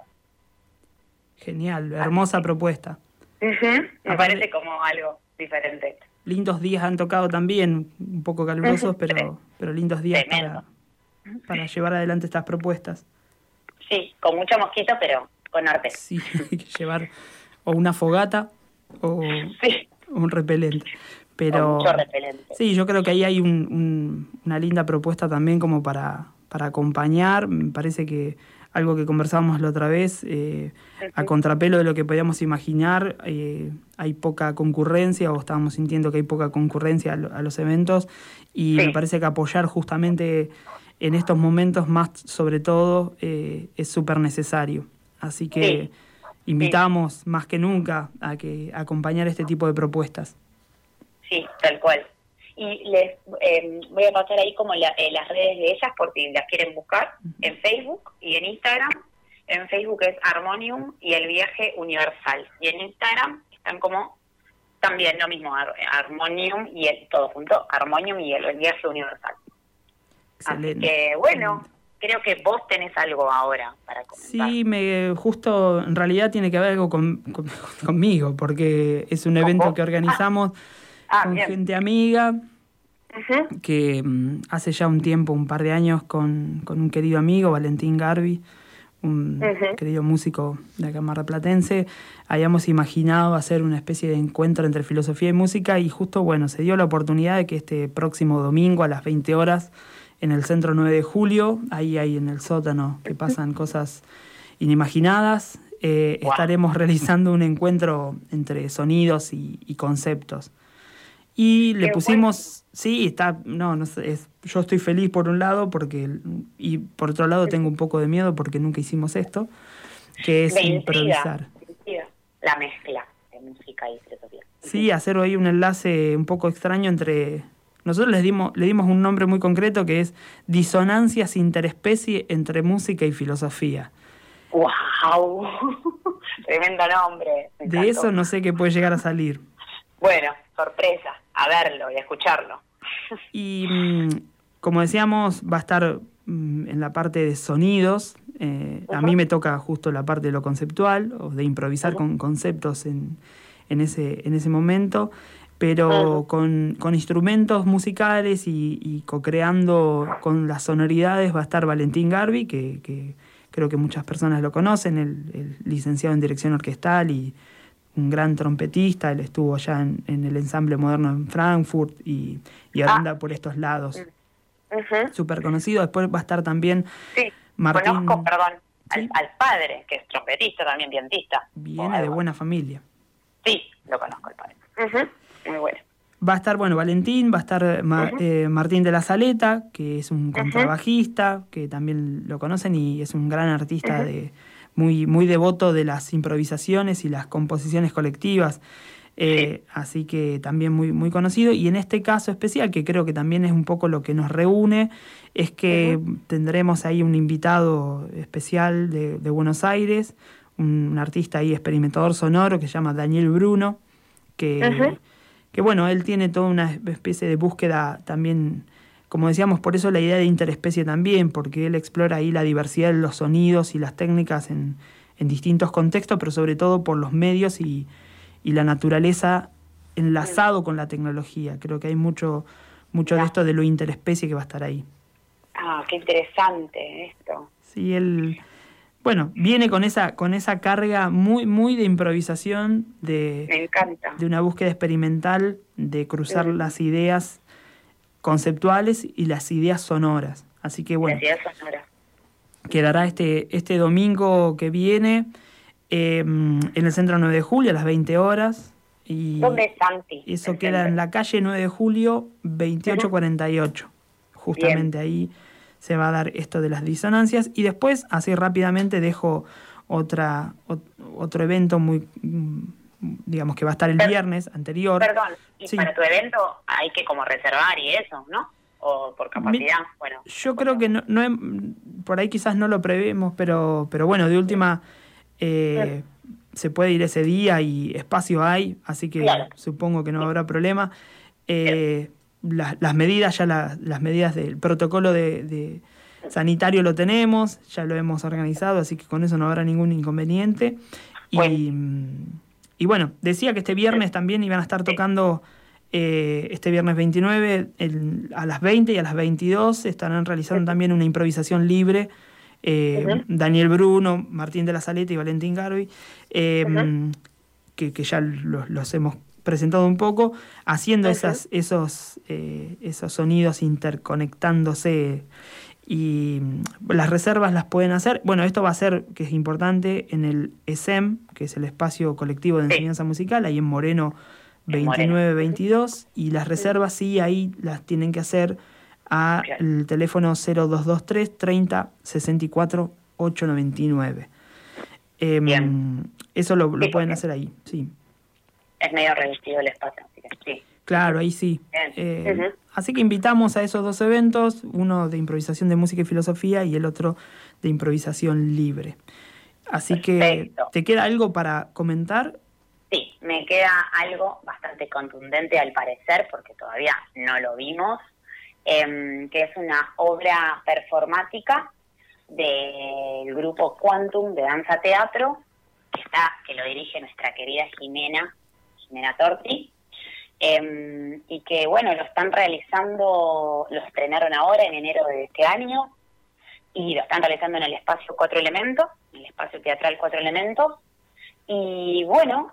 Genial, hermosa propuesta. Uh-huh. Me Aparte, parece como algo diferente. Lindos días han tocado también, un poco calurosos, pero, pero lindos días para, para llevar adelante estas propuestas. Sí, con mucho mosquito, pero con arte. Sí, hay que llevar o una fogata o sí. un repelente. Pero mucho repelente. Sí, yo creo que ahí hay un, un, una linda propuesta también como para, para acompañar. Me parece que algo que conversábamos la otra vez, eh, sí. a contrapelo de lo que podíamos imaginar, eh, hay poca concurrencia, o estábamos sintiendo que hay poca concurrencia a, lo, a los eventos, y sí. me parece que apoyar justamente en estos momentos más, sobre todo, eh, es súper necesario. Así que sí. invitamos sí. más que nunca a que a acompañar este tipo de propuestas. Sí, tal cual. Y les eh, voy a pasar ahí como la, eh, las redes de ellas por si las quieren buscar, uh-huh. en Facebook y en Instagram. En Facebook es Harmonium y el viaje universal. Y en Instagram están como también lo mismo, Harmonium y el todo junto, Harmonium y el viaje universal. Excelente. Así que bueno, creo que vos tenés algo ahora para comentar. Sí, me, justo en realidad tiene que ver algo con, con, conmigo, porque es un evento ¿Cómo? que organizamos ah. Ah, con bien. gente amiga, uh-huh. que um, hace ya un tiempo, un par de años, con, con un querido amigo, Valentín Garbi, un uh-huh. querido músico de acá marplatense, habíamos imaginado hacer una especie de encuentro entre filosofía y música, y justo, bueno, se dio la oportunidad de que este próximo domingo a las veinte horas, en el Centro nueve de julio, ahí hay en el sótano, que pasan cosas inimaginadas. Eh, Wow. Estaremos realizando un encuentro entre sonidos y, y conceptos. Y le Qué pusimos, sí, está, no, no sé, es, yo estoy feliz por un lado, porque y por otro lado tengo un poco de miedo porque nunca hicimos esto, que es Me intriga, improvisar. me intriga la mezcla de música y filosofía. Sí, hacer ahí un enlace un poco extraño entre... Nosotros les dimos, le dimos un nombre muy concreto que es disonancias interespecie entre música y filosofía. ¡Wow! Tremendo nombre. Me De encantó. eso no sé qué puede llegar a salir. Bueno, sorpresa, a verlo y a escucharlo. Y mm, como decíamos, va a estar mm, en la parte de sonidos. Eh, a mí me toca justo la parte de lo conceptual, o de improvisar con conceptos en, en, ese, en ese momento, pero con, con instrumentos musicales y, y co-creando con las sonoridades va a estar Valentín Garbi, que, que creo que muchas personas lo conocen, el, el licenciado en dirección orquestal y un gran trompetista. Él estuvo ya en, en el ensamble moderno en Frankfurt y, y ahora Ah. anda por estos lados. Ujú. Súper conocido. Después va a estar también Sí, Martín. conozco, perdón, al, ¿Sí? al padre, que es trompetista también, vientista. Viene de buena familia. Sí, lo conozco al padre. Ujú. Muy bueno. Va a estar, bueno, Valentín, va a estar Ma- Ujú. eh, Martín de la Saleta, que es un contrabajista, que también lo conocen y es un gran artista Ujú. de muy, muy devoto de las improvisaciones y las composiciones colectivas. Eh, así que también muy, muy conocido. Y en este caso especial, que creo que también es un poco lo que nos reúne, es que tendremos ahí un invitado especial de, de Buenos Aires, un, un artista ahí experimentador sonoro que se llama Daniel Bruno, que, Ujú. que bueno, él tiene toda una especie de búsqueda también, como decíamos, por eso la idea de interespecie también, porque él explora ahí la diversidad de los sonidos y las técnicas en, en distintos contextos, pero sobre todo por los medios y, y la naturaleza enlazado con la tecnología. Creo que hay mucho, mucho de Ya. esto de lo interespecie que va a estar ahí. Ah, qué interesante esto. Sí, él, bueno, viene con esa, con esa carga muy, muy de improvisación, de, Me encanta. de una búsqueda experimental, de cruzar Mm. las ideas conceptuales y las ideas sonoras. Así que bueno, Las ideas sonoras. quedará este, este domingo que viene eh, en el Centro nueve de Julio a las veinte horas. Y ¿Dónde es Santi? eso El queda centro. en la calle nueve de Julio, veintiocho cuarenta y ocho. Justamente ahí se va a dar esto de las disonancias. Y después, así rápidamente, dejo otra ot- otro evento muy, mm, digamos, que va a estar el Per- viernes anterior. Perdón, y Sí. para tu evento hay que como reservar y eso, ¿no? O por capacidad, bueno. Yo creo que no, no hem- por ahí quizás no lo prevemos, pero, pero bueno, de última eh, se puede ir ese día y espacio hay, así que Claro. supongo que no habrá problema. Eh, las, las medidas, ya la- las medidas del protocolo de, de sanitario lo tenemos, ya lo hemos organizado, así que con eso no habrá ningún inconveniente. Y, mm, y bueno, decía que este viernes también iban a estar tocando, eh, este viernes veintinueve, el- a las veinte y a las veintidós estarán realizando también una improvisación libre. eh, Ujú. Daniel Bruno, Martín de la Saleta y Valentín Garbi, eh, que, que ya los, los hemos presentado un poco, haciendo Ujú. esas, esos, eh, esos sonidos interconectándose. Y mm, las reservas las pueden hacer. Bueno, esto va a ser, que es importante, en el E S E M, que es el Espacio Colectivo de Sí. Enseñanza Musical, ahí en Moreno En veintinueve veintidós, y las reservas sí, ahí las tienen que hacer a Claro. el teléfono cero dos dos tres treinta sesenta y cuatro ochocientos noventa y nueve. Em, Bien. eso lo, lo Sí, pueden porque- hacer ahí, sí. Es medio reducido el espacio, así que sí. Claro, ahí sí. Bien. Eh, Ujú. Así que invitamos a esos dos eventos, uno de improvisación de música y filosofía y el otro de improvisación libre. Así que, Perfecto. ¿te queda algo para comentar? Sí, me queda algo bastante contundente al parecer, porque todavía no lo vimos, em, que es una obra performática del grupo Quantum de Danza Teatro, que está, que lo dirige nuestra querida Jimena, Jimena Torti, em, y que bueno, lo están realizando, lo estrenaron ahora en enero de este año, y lo están realizando en el espacio Cuatro Elementos, en el espacio teatral Cuatro Elementos, y bueno,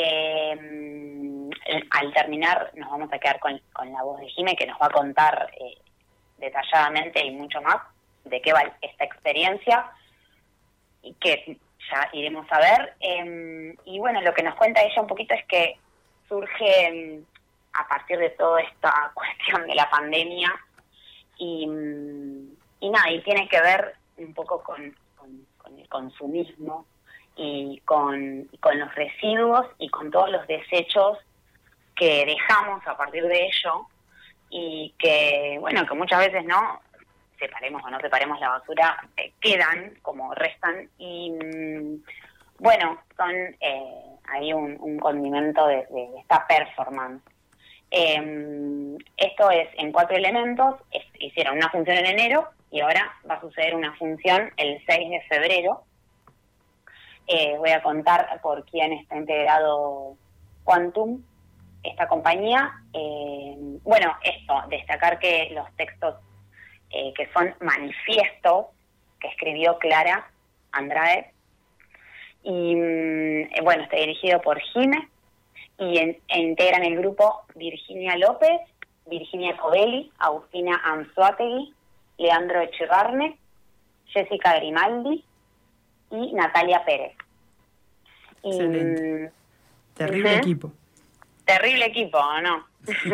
eh, al terminar nos vamos a quedar con, con la voz de Jime, que nos va a contar eh, detalladamente y mucho más de qué va esta experiencia. y que ya iremos a ver. Eh, y bueno, lo que nos cuenta ella un poquito es que surge eh, a partir de toda esta cuestión de la pandemia y, y nada, y tiene que ver un poco con, con, con el consumismo y con, y con los residuos y con todos los desechos que dejamos a partir de ello y que, bueno, que muchas veces no separemos o no separemos la basura, eh, quedan como restan y mm, bueno, son eh, ahí un, un condimento de, de esta performance. Eh, esto es en cuatro elementos, es, hicieron una función en enero y ahora va a suceder una función el seis de febrero. Eh, voy a contar por quién está integrado Quantum, esta compañía. Eh, bueno, esto, destacar que los textos eh, que son manifiestos que escribió Clara Andrade, y eh, bueno, está dirigido por Jime, y en, e integran el grupo Virginia López, Virginia Covelli, Agustina Anzuategui, Leandro Echirrarne, Jessica Grimaldi y Natalia Pérez. Excelente. Y, Terrible ¿uh-huh? equipo. Terrible equipo, ¿o no?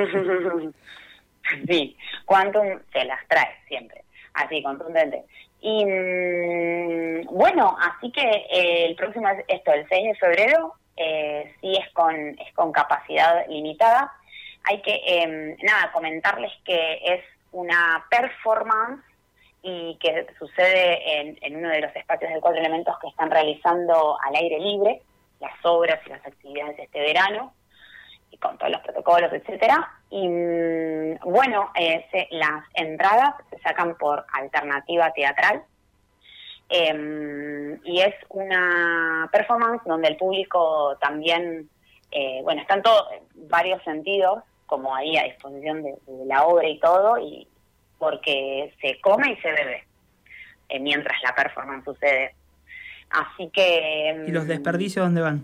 Sí, Quantum se las trae siempre, así, contundente. Y mmm, bueno, así que eh, el próximo, esto, el seis de febrero, eh, sí es con, es con capacidad limitada. Hay que, eh, nada, comentarles que es una performance y que sucede en, en uno de los espacios de Cuatro Elementos que están realizando al aire libre, las obras y las actividades este verano, y con todos los protocolos, etcétera. Y bueno, eh, se, las entradas se sacan por alternativa teatral, eh, y es una performance donde el público también, eh, bueno, están todos varios sentidos, como ahí a disposición de, de la obra y todo, y porque se come y se bebe eh, mientras la performance sucede. Así que... ¿Y los desperdicios dónde van?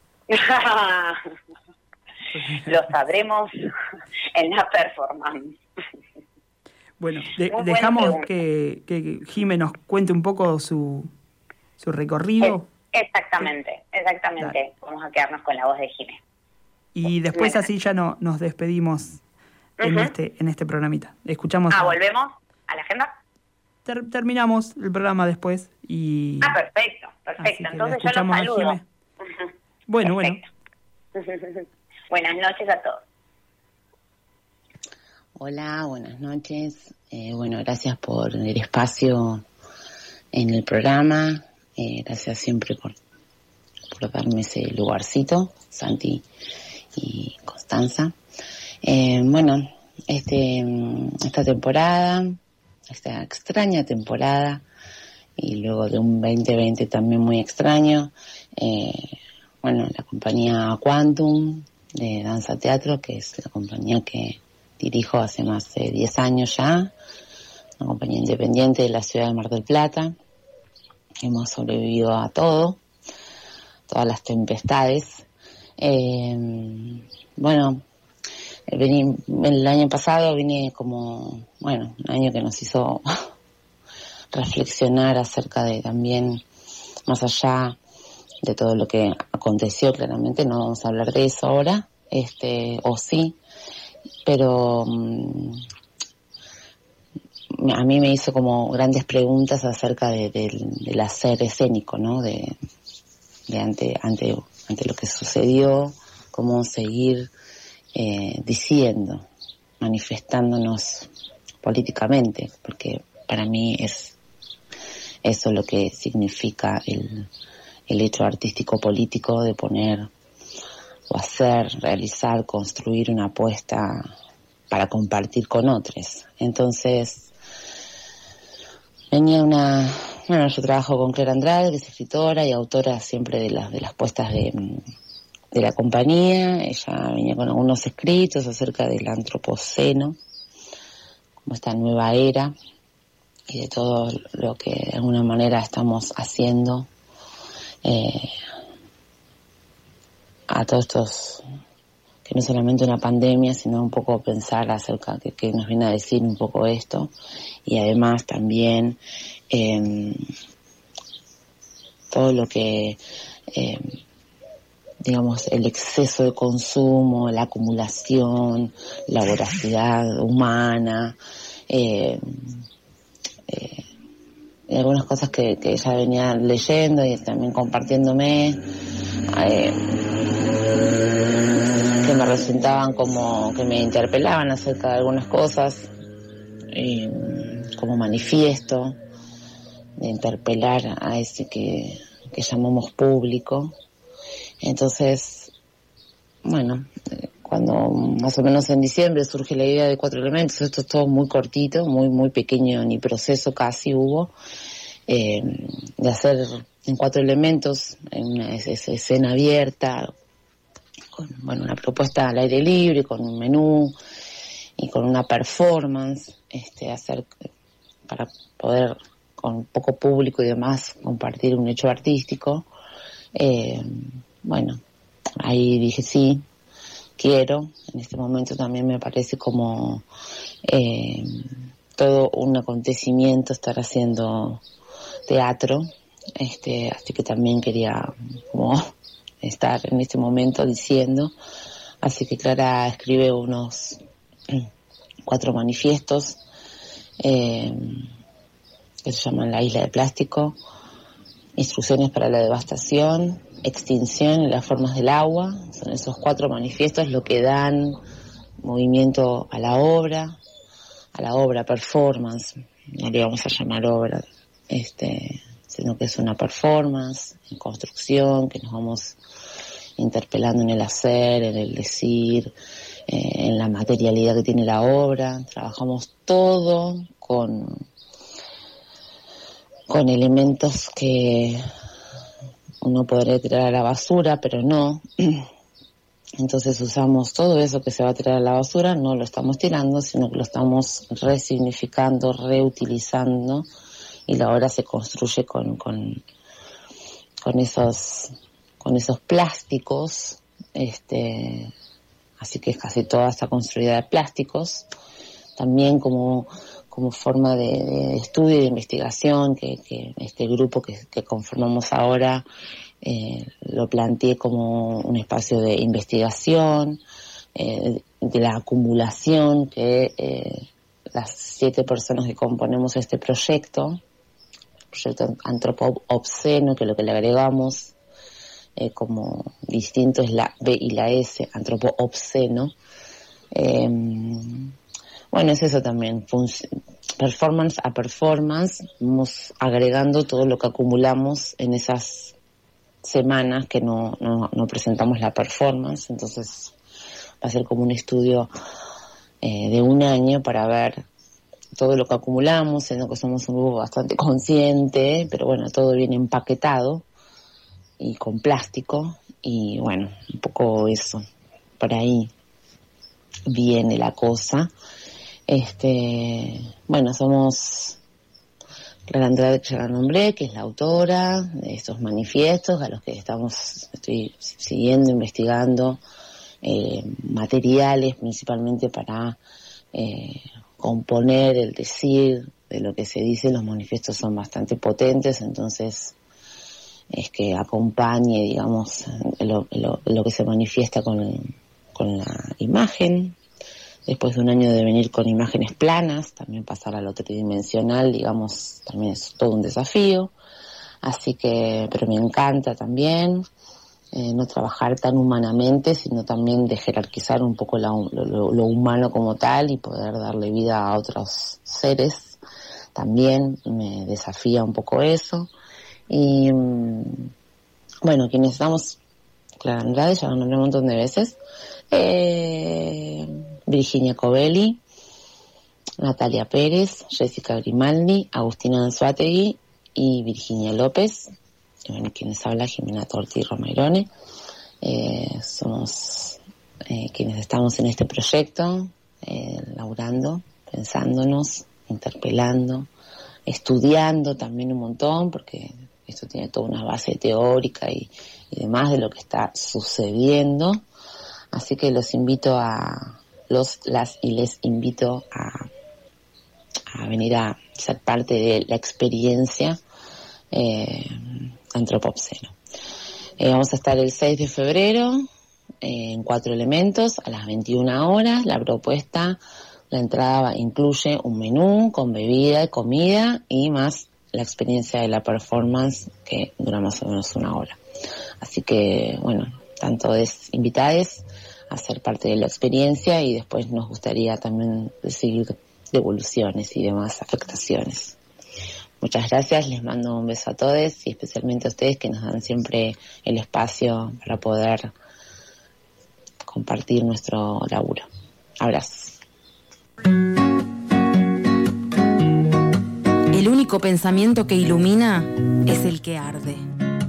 Lo sabremos en la performance. Bueno, de, dejamos que, que Jime nos cuente un poco su, su recorrido. Exactamente, exactamente. Dale. Vamos a quedarnos con la voz de Jime. Y después bueno. así ya no, nos despedimos en, uh-huh. este, en este programita. Escuchamos. Ah, a, ¿volvemos a la agenda? Ter, terminamos el programa después y... Ah, perfecto, perfecto. Entonces yo los saludo. Uh-huh. Bueno, perfecto. Bueno. Buenas noches a todos. Hola, buenas noches. Eh, bueno, gracias por el espacio en el programa. Eh, gracias siempre por, por darme ese lugarcito, Santi y Constanza. Eh, bueno, este esta temporada, esta extraña temporada, y luego de un veinte veinte también muy extraño, eh, bueno, la compañía Quantum de Danza Teatro, que es la compañía que dirijo hace más de diez años ya, una compañía independiente de la ciudad de Mar del Plata. Hemos sobrevivido a todo, todas las tempestades. Eh, bueno, vení, el año pasado vine como, bueno, un año que nos hizo reflexionar acerca de también, más allá de todo lo que aconteció, claramente no vamos a hablar de eso ahora, este, o sí, pero um, a mí me hizo como grandes preguntas acerca de, de, del hacer escénico, ¿no? De, de ante, ante, ante lo que sucedió, cómo seguir eh, diciendo, manifestándonos políticamente, porque para mí es eso lo que significa el el hecho artístico-político de poner o hacer, realizar, construir una apuesta para compartir con otros. Entonces, venía una... Bueno, yo trabajo con Clara Andrade, que es escritora y autora siempre de las de las puestas de, de la compañía. Ella venía con algunos escritos acerca del antropoceno, como esta nueva era, y de todo lo que de alguna manera estamos haciendo Eh, a todos estos, que no solamente una pandemia, sino un poco pensar acerca de qué nos viene a decir un poco esto, y además también eh, todo lo que, eh, digamos, el exceso de consumo, la acumulación, la voracidad humana, eh, eh, y algunas cosas que, que ella venía leyendo y también compartiéndome, eh, que me resultaban como que me interpelaban acerca de algunas cosas, eh, como manifiesto, de interpelar a ese que, que llamamos público. Entonces, bueno, cuando más o menos en diciembre surge la idea de Cuatro Elementos, esto es todo muy cortito, muy muy pequeño, ni proceso casi hubo, eh, de hacer en Cuatro Elementos, en una es, escena abierta, con bueno, una propuesta al aire libre, con un menú y con una performance, este, hacer para poder con poco público y demás compartir un hecho artístico. Eh, bueno, ahí dije sí, quiero. En este momento también me parece como eh, todo un acontecimiento estar haciendo teatro, este, así que también quería como estar en este momento diciendo. Así que Clara escribe unos cuatro manifiestos eh, que se llaman La Isla de Plástico, Instrucciones para la Devastación, Extinción y las Formas del Agua. Son esos cuatro manifiestos lo que dan movimiento a la obra, a la obra performance, no le vamos a llamar obra, este, sino que es una performance en construcción, que nos vamos interpelando en el hacer, en el decir, eh, en la materialidad que tiene la obra. Trabajamos todo con, con elementos que uno podría tirar a la basura, pero no. Entonces usamos todo eso que se va a tirar a la basura, no lo estamos tirando, sino que lo estamos resignificando, reutilizando, y la obra se construye con, con, con esos, con esos plásticos, este, así que casi toda está construida de plásticos, también como, como forma de, de estudio y de investigación, que, que este grupo que, que conformamos ahora eh, lo planteé como un espacio de investigación, eh, de la acumulación que eh, las siete personas que componemos este proyecto, proyecto antropo-obsceno, que lo que le agregamos eh, como distinto es la B y la S, antropo-obsceno. Eh, bueno, es eso también, Func- performance a performance, vamos agregando todo lo que acumulamos en esas semanas que no, no, no presentamos la performance. Entonces va a ser como un estudio eh, de un año para ver todo lo que acumulamos, siendo que somos un grupo bastante consciente, pero bueno, todo viene empaquetado y con plástico, y bueno, un poco eso, por ahí viene la cosa. Este, bueno, somos Clara Andrade, que ya la nombré, que es la autora de estos manifiestos, a los que estamos, estoy siguiendo, investigando eh, materiales, principalmente para eh, componer el decir de lo que se dice. Los manifiestos son bastante potentes, entonces es que acompañe, digamos, lo, lo, lo que se manifiesta con, con la imagen. Después de un año de venir con imágenes planas, también pasar a lo tridimensional, digamos, también es todo un desafío. Así que, pero me encanta también eh, no trabajar tan humanamente, sino también de jerarquizar un poco la, lo, lo humano como tal y poder darle vida a otros seres. También me desafía un poco eso. Y bueno, quienes estamos, Clara Andrade, ya lo nombré un montón de veces, eh, Virginia Covelli, Natalia Pérez, Jessica Grimaldi, Agustina Anzuategui y Virginia López. Y bueno, quienes habla, Jimena Torti y Romairone. Eh, somos eh, quienes estamos en este proyecto, eh, laburando, pensándonos, interpelando, estudiando también un montón, porque esto tiene toda una base teórica y, y demás de lo que está sucediendo. Así que los invito a, los, las y les invito a, a venir a ser parte de la experiencia, eh, antropoceno. Eh, vamos a estar el seis de febrero eh, en Cuatro Elementos a las veintiuna horas. La propuesta, la entrada incluye un menú con bebida y comida y más la experiencia de la performance que dura más o menos una hora. Así que, bueno, están todos invitados a ser parte de la experiencia y después nos gustaría también recibir devoluciones y demás afectaciones. Muchas gracias, les mando un beso a todos y especialmente a ustedes que nos dan siempre el espacio para poder compartir nuestro laburo. Abrazos. El único pensamiento que ilumina es el que arde.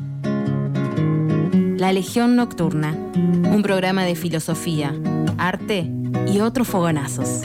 La Legión Nocturna, un programa de filosofía, arte y otros fogonazos.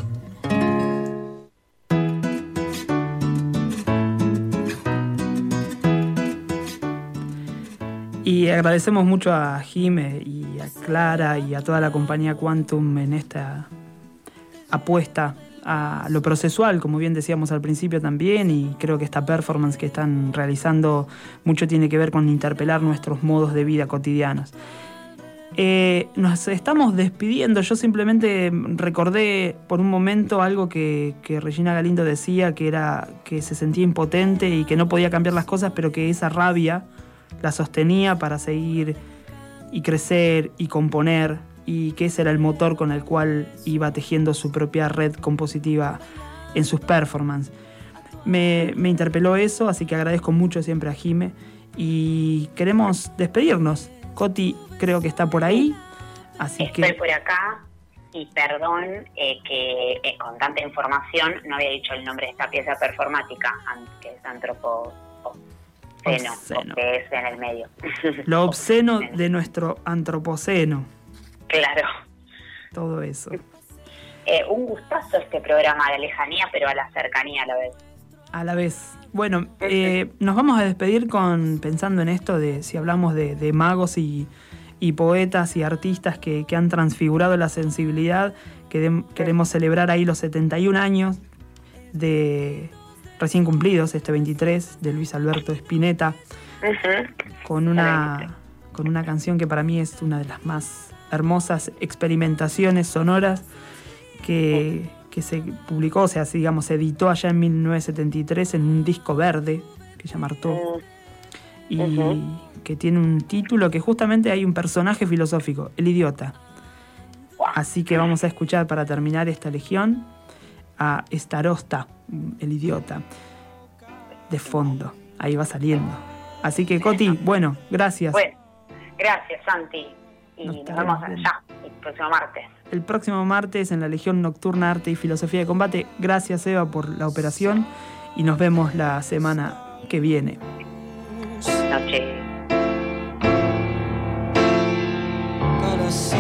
Y agradecemos mucho a Jime y a Clara y a toda la compañía Quantum en esta apuesta a lo procesual, como bien decíamos al principio también, y creo que esta performance que están realizando mucho tiene que ver con interpelar nuestros modos de vida cotidianos. Eh, nos estamos despidiendo. Yo simplemente recordé por un momento algo que, que Regina Galindo decía, que era que se sentía impotente y que no podía cambiar las cosas, pero que esa rabia la sostenía para seguir y crecer y componer, y que ese era el motor con el cual iba tejiendo su propia red compositiva en sus performances. Me, me interpeló eso, así que agradezco mucho siempre a Jime y queremos despedirnos. Coti creo que está por ahí, así Estoy que... por acá y perdón eh, que eh, con tanta información no había dicho el nombre de esta pieza performática, que es antropoceno, Obsceno. que es en el medio. Lo obsceno de nuestro antropoceno. Claro. Todo eso. Eh, un gustazo este programa, de lejanía, pero a la cercanía a la vez. A la vez. Bueno, eh, nos vamos a despedir con pensando en esto de si hablamos de, de magos y, y poetas y artistas que, que han transfigurado la sensibilidad, que de, queremos celebrar ahí los setenta y un años de recién cumplidos, este veintitrés, de Luis Alberto Spinetta, uh-huh. con una, con una canción que para mí es una de las más hermosas experimentaciones sonoras que, que se publicó, o sea, digamos, se editó allá en mil novecientos setenta y tres en un disco verde que se llama Artaud, y uh-huh. que tiene un título que justamente hay un personaje filosófico, el idiota. Así que vamos a escuchar para terminar esta legión a Starosta, el idiota, de fondo. Ahí va saliendo. Así que, Coti, bueno, gracias. Bueno, gracias, Santi. Y nos, nos vemos allá el próximo martes. El próximo martes en la Legión Nocturna Arte y Filosofía de Combate. Gracias, Eva, por la operación y nos vemos la semana que viene. Noche. Para sí,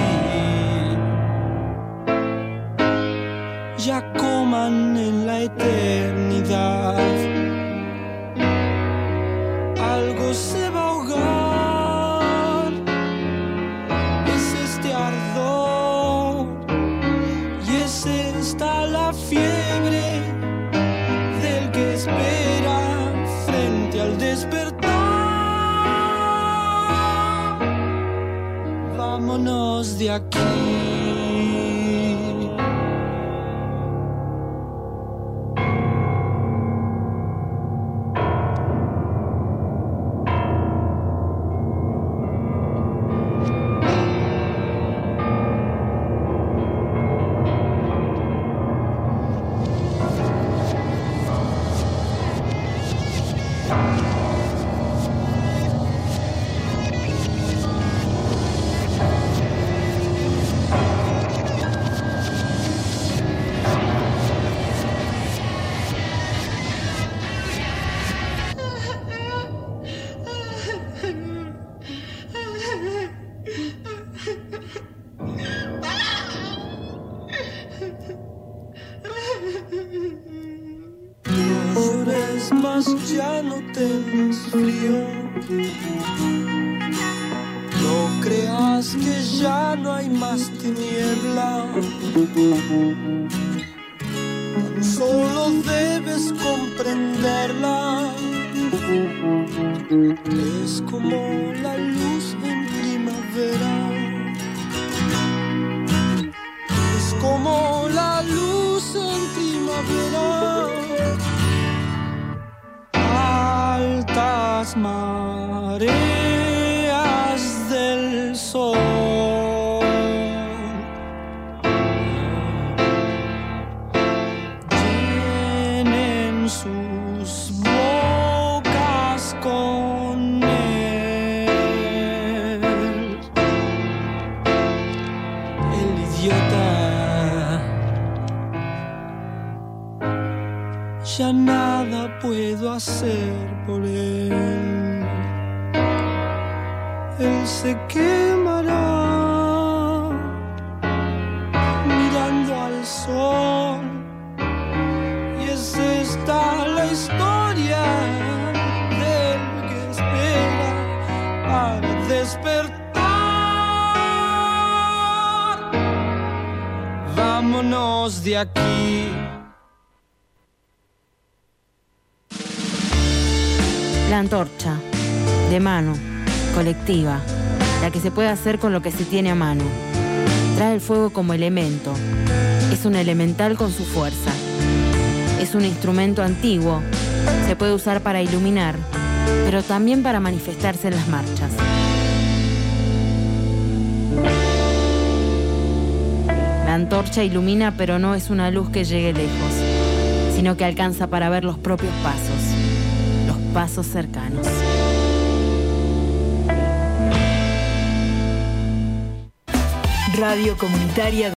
ya coman en la eternidad. Algo se va a ahogar. Está la fiebre del que espera frente al despertar. Vámonos de aquí. Ya no tengas frío, no creas que ya no hay más tiniebla, tan solo debes comprenderla, Es como la luz en primavera. Es como la luz en primavera. Altas mareas del sol. Llenen sus bocas con él. El idiota. Ya nada puedo hacer por él. Él se quemará mirando al sol. Y es esta la historia del que espera para despertar. Vámonos de aquí. La antorcha, de mano, colectiva, la que se puede hacer con lo que se tiene a mano. Trae el fuego como elemento. Es un elemental con su fuerza. Es un instrumento antiguo. Se puede usar para iluminar, pero también para manifestarse en las marchas. La antorcha ilumina, pero no es una luz que llegue lejos, sino que alcanza para ver los propios pasos. Pasos cercanos. Radio Comunitaria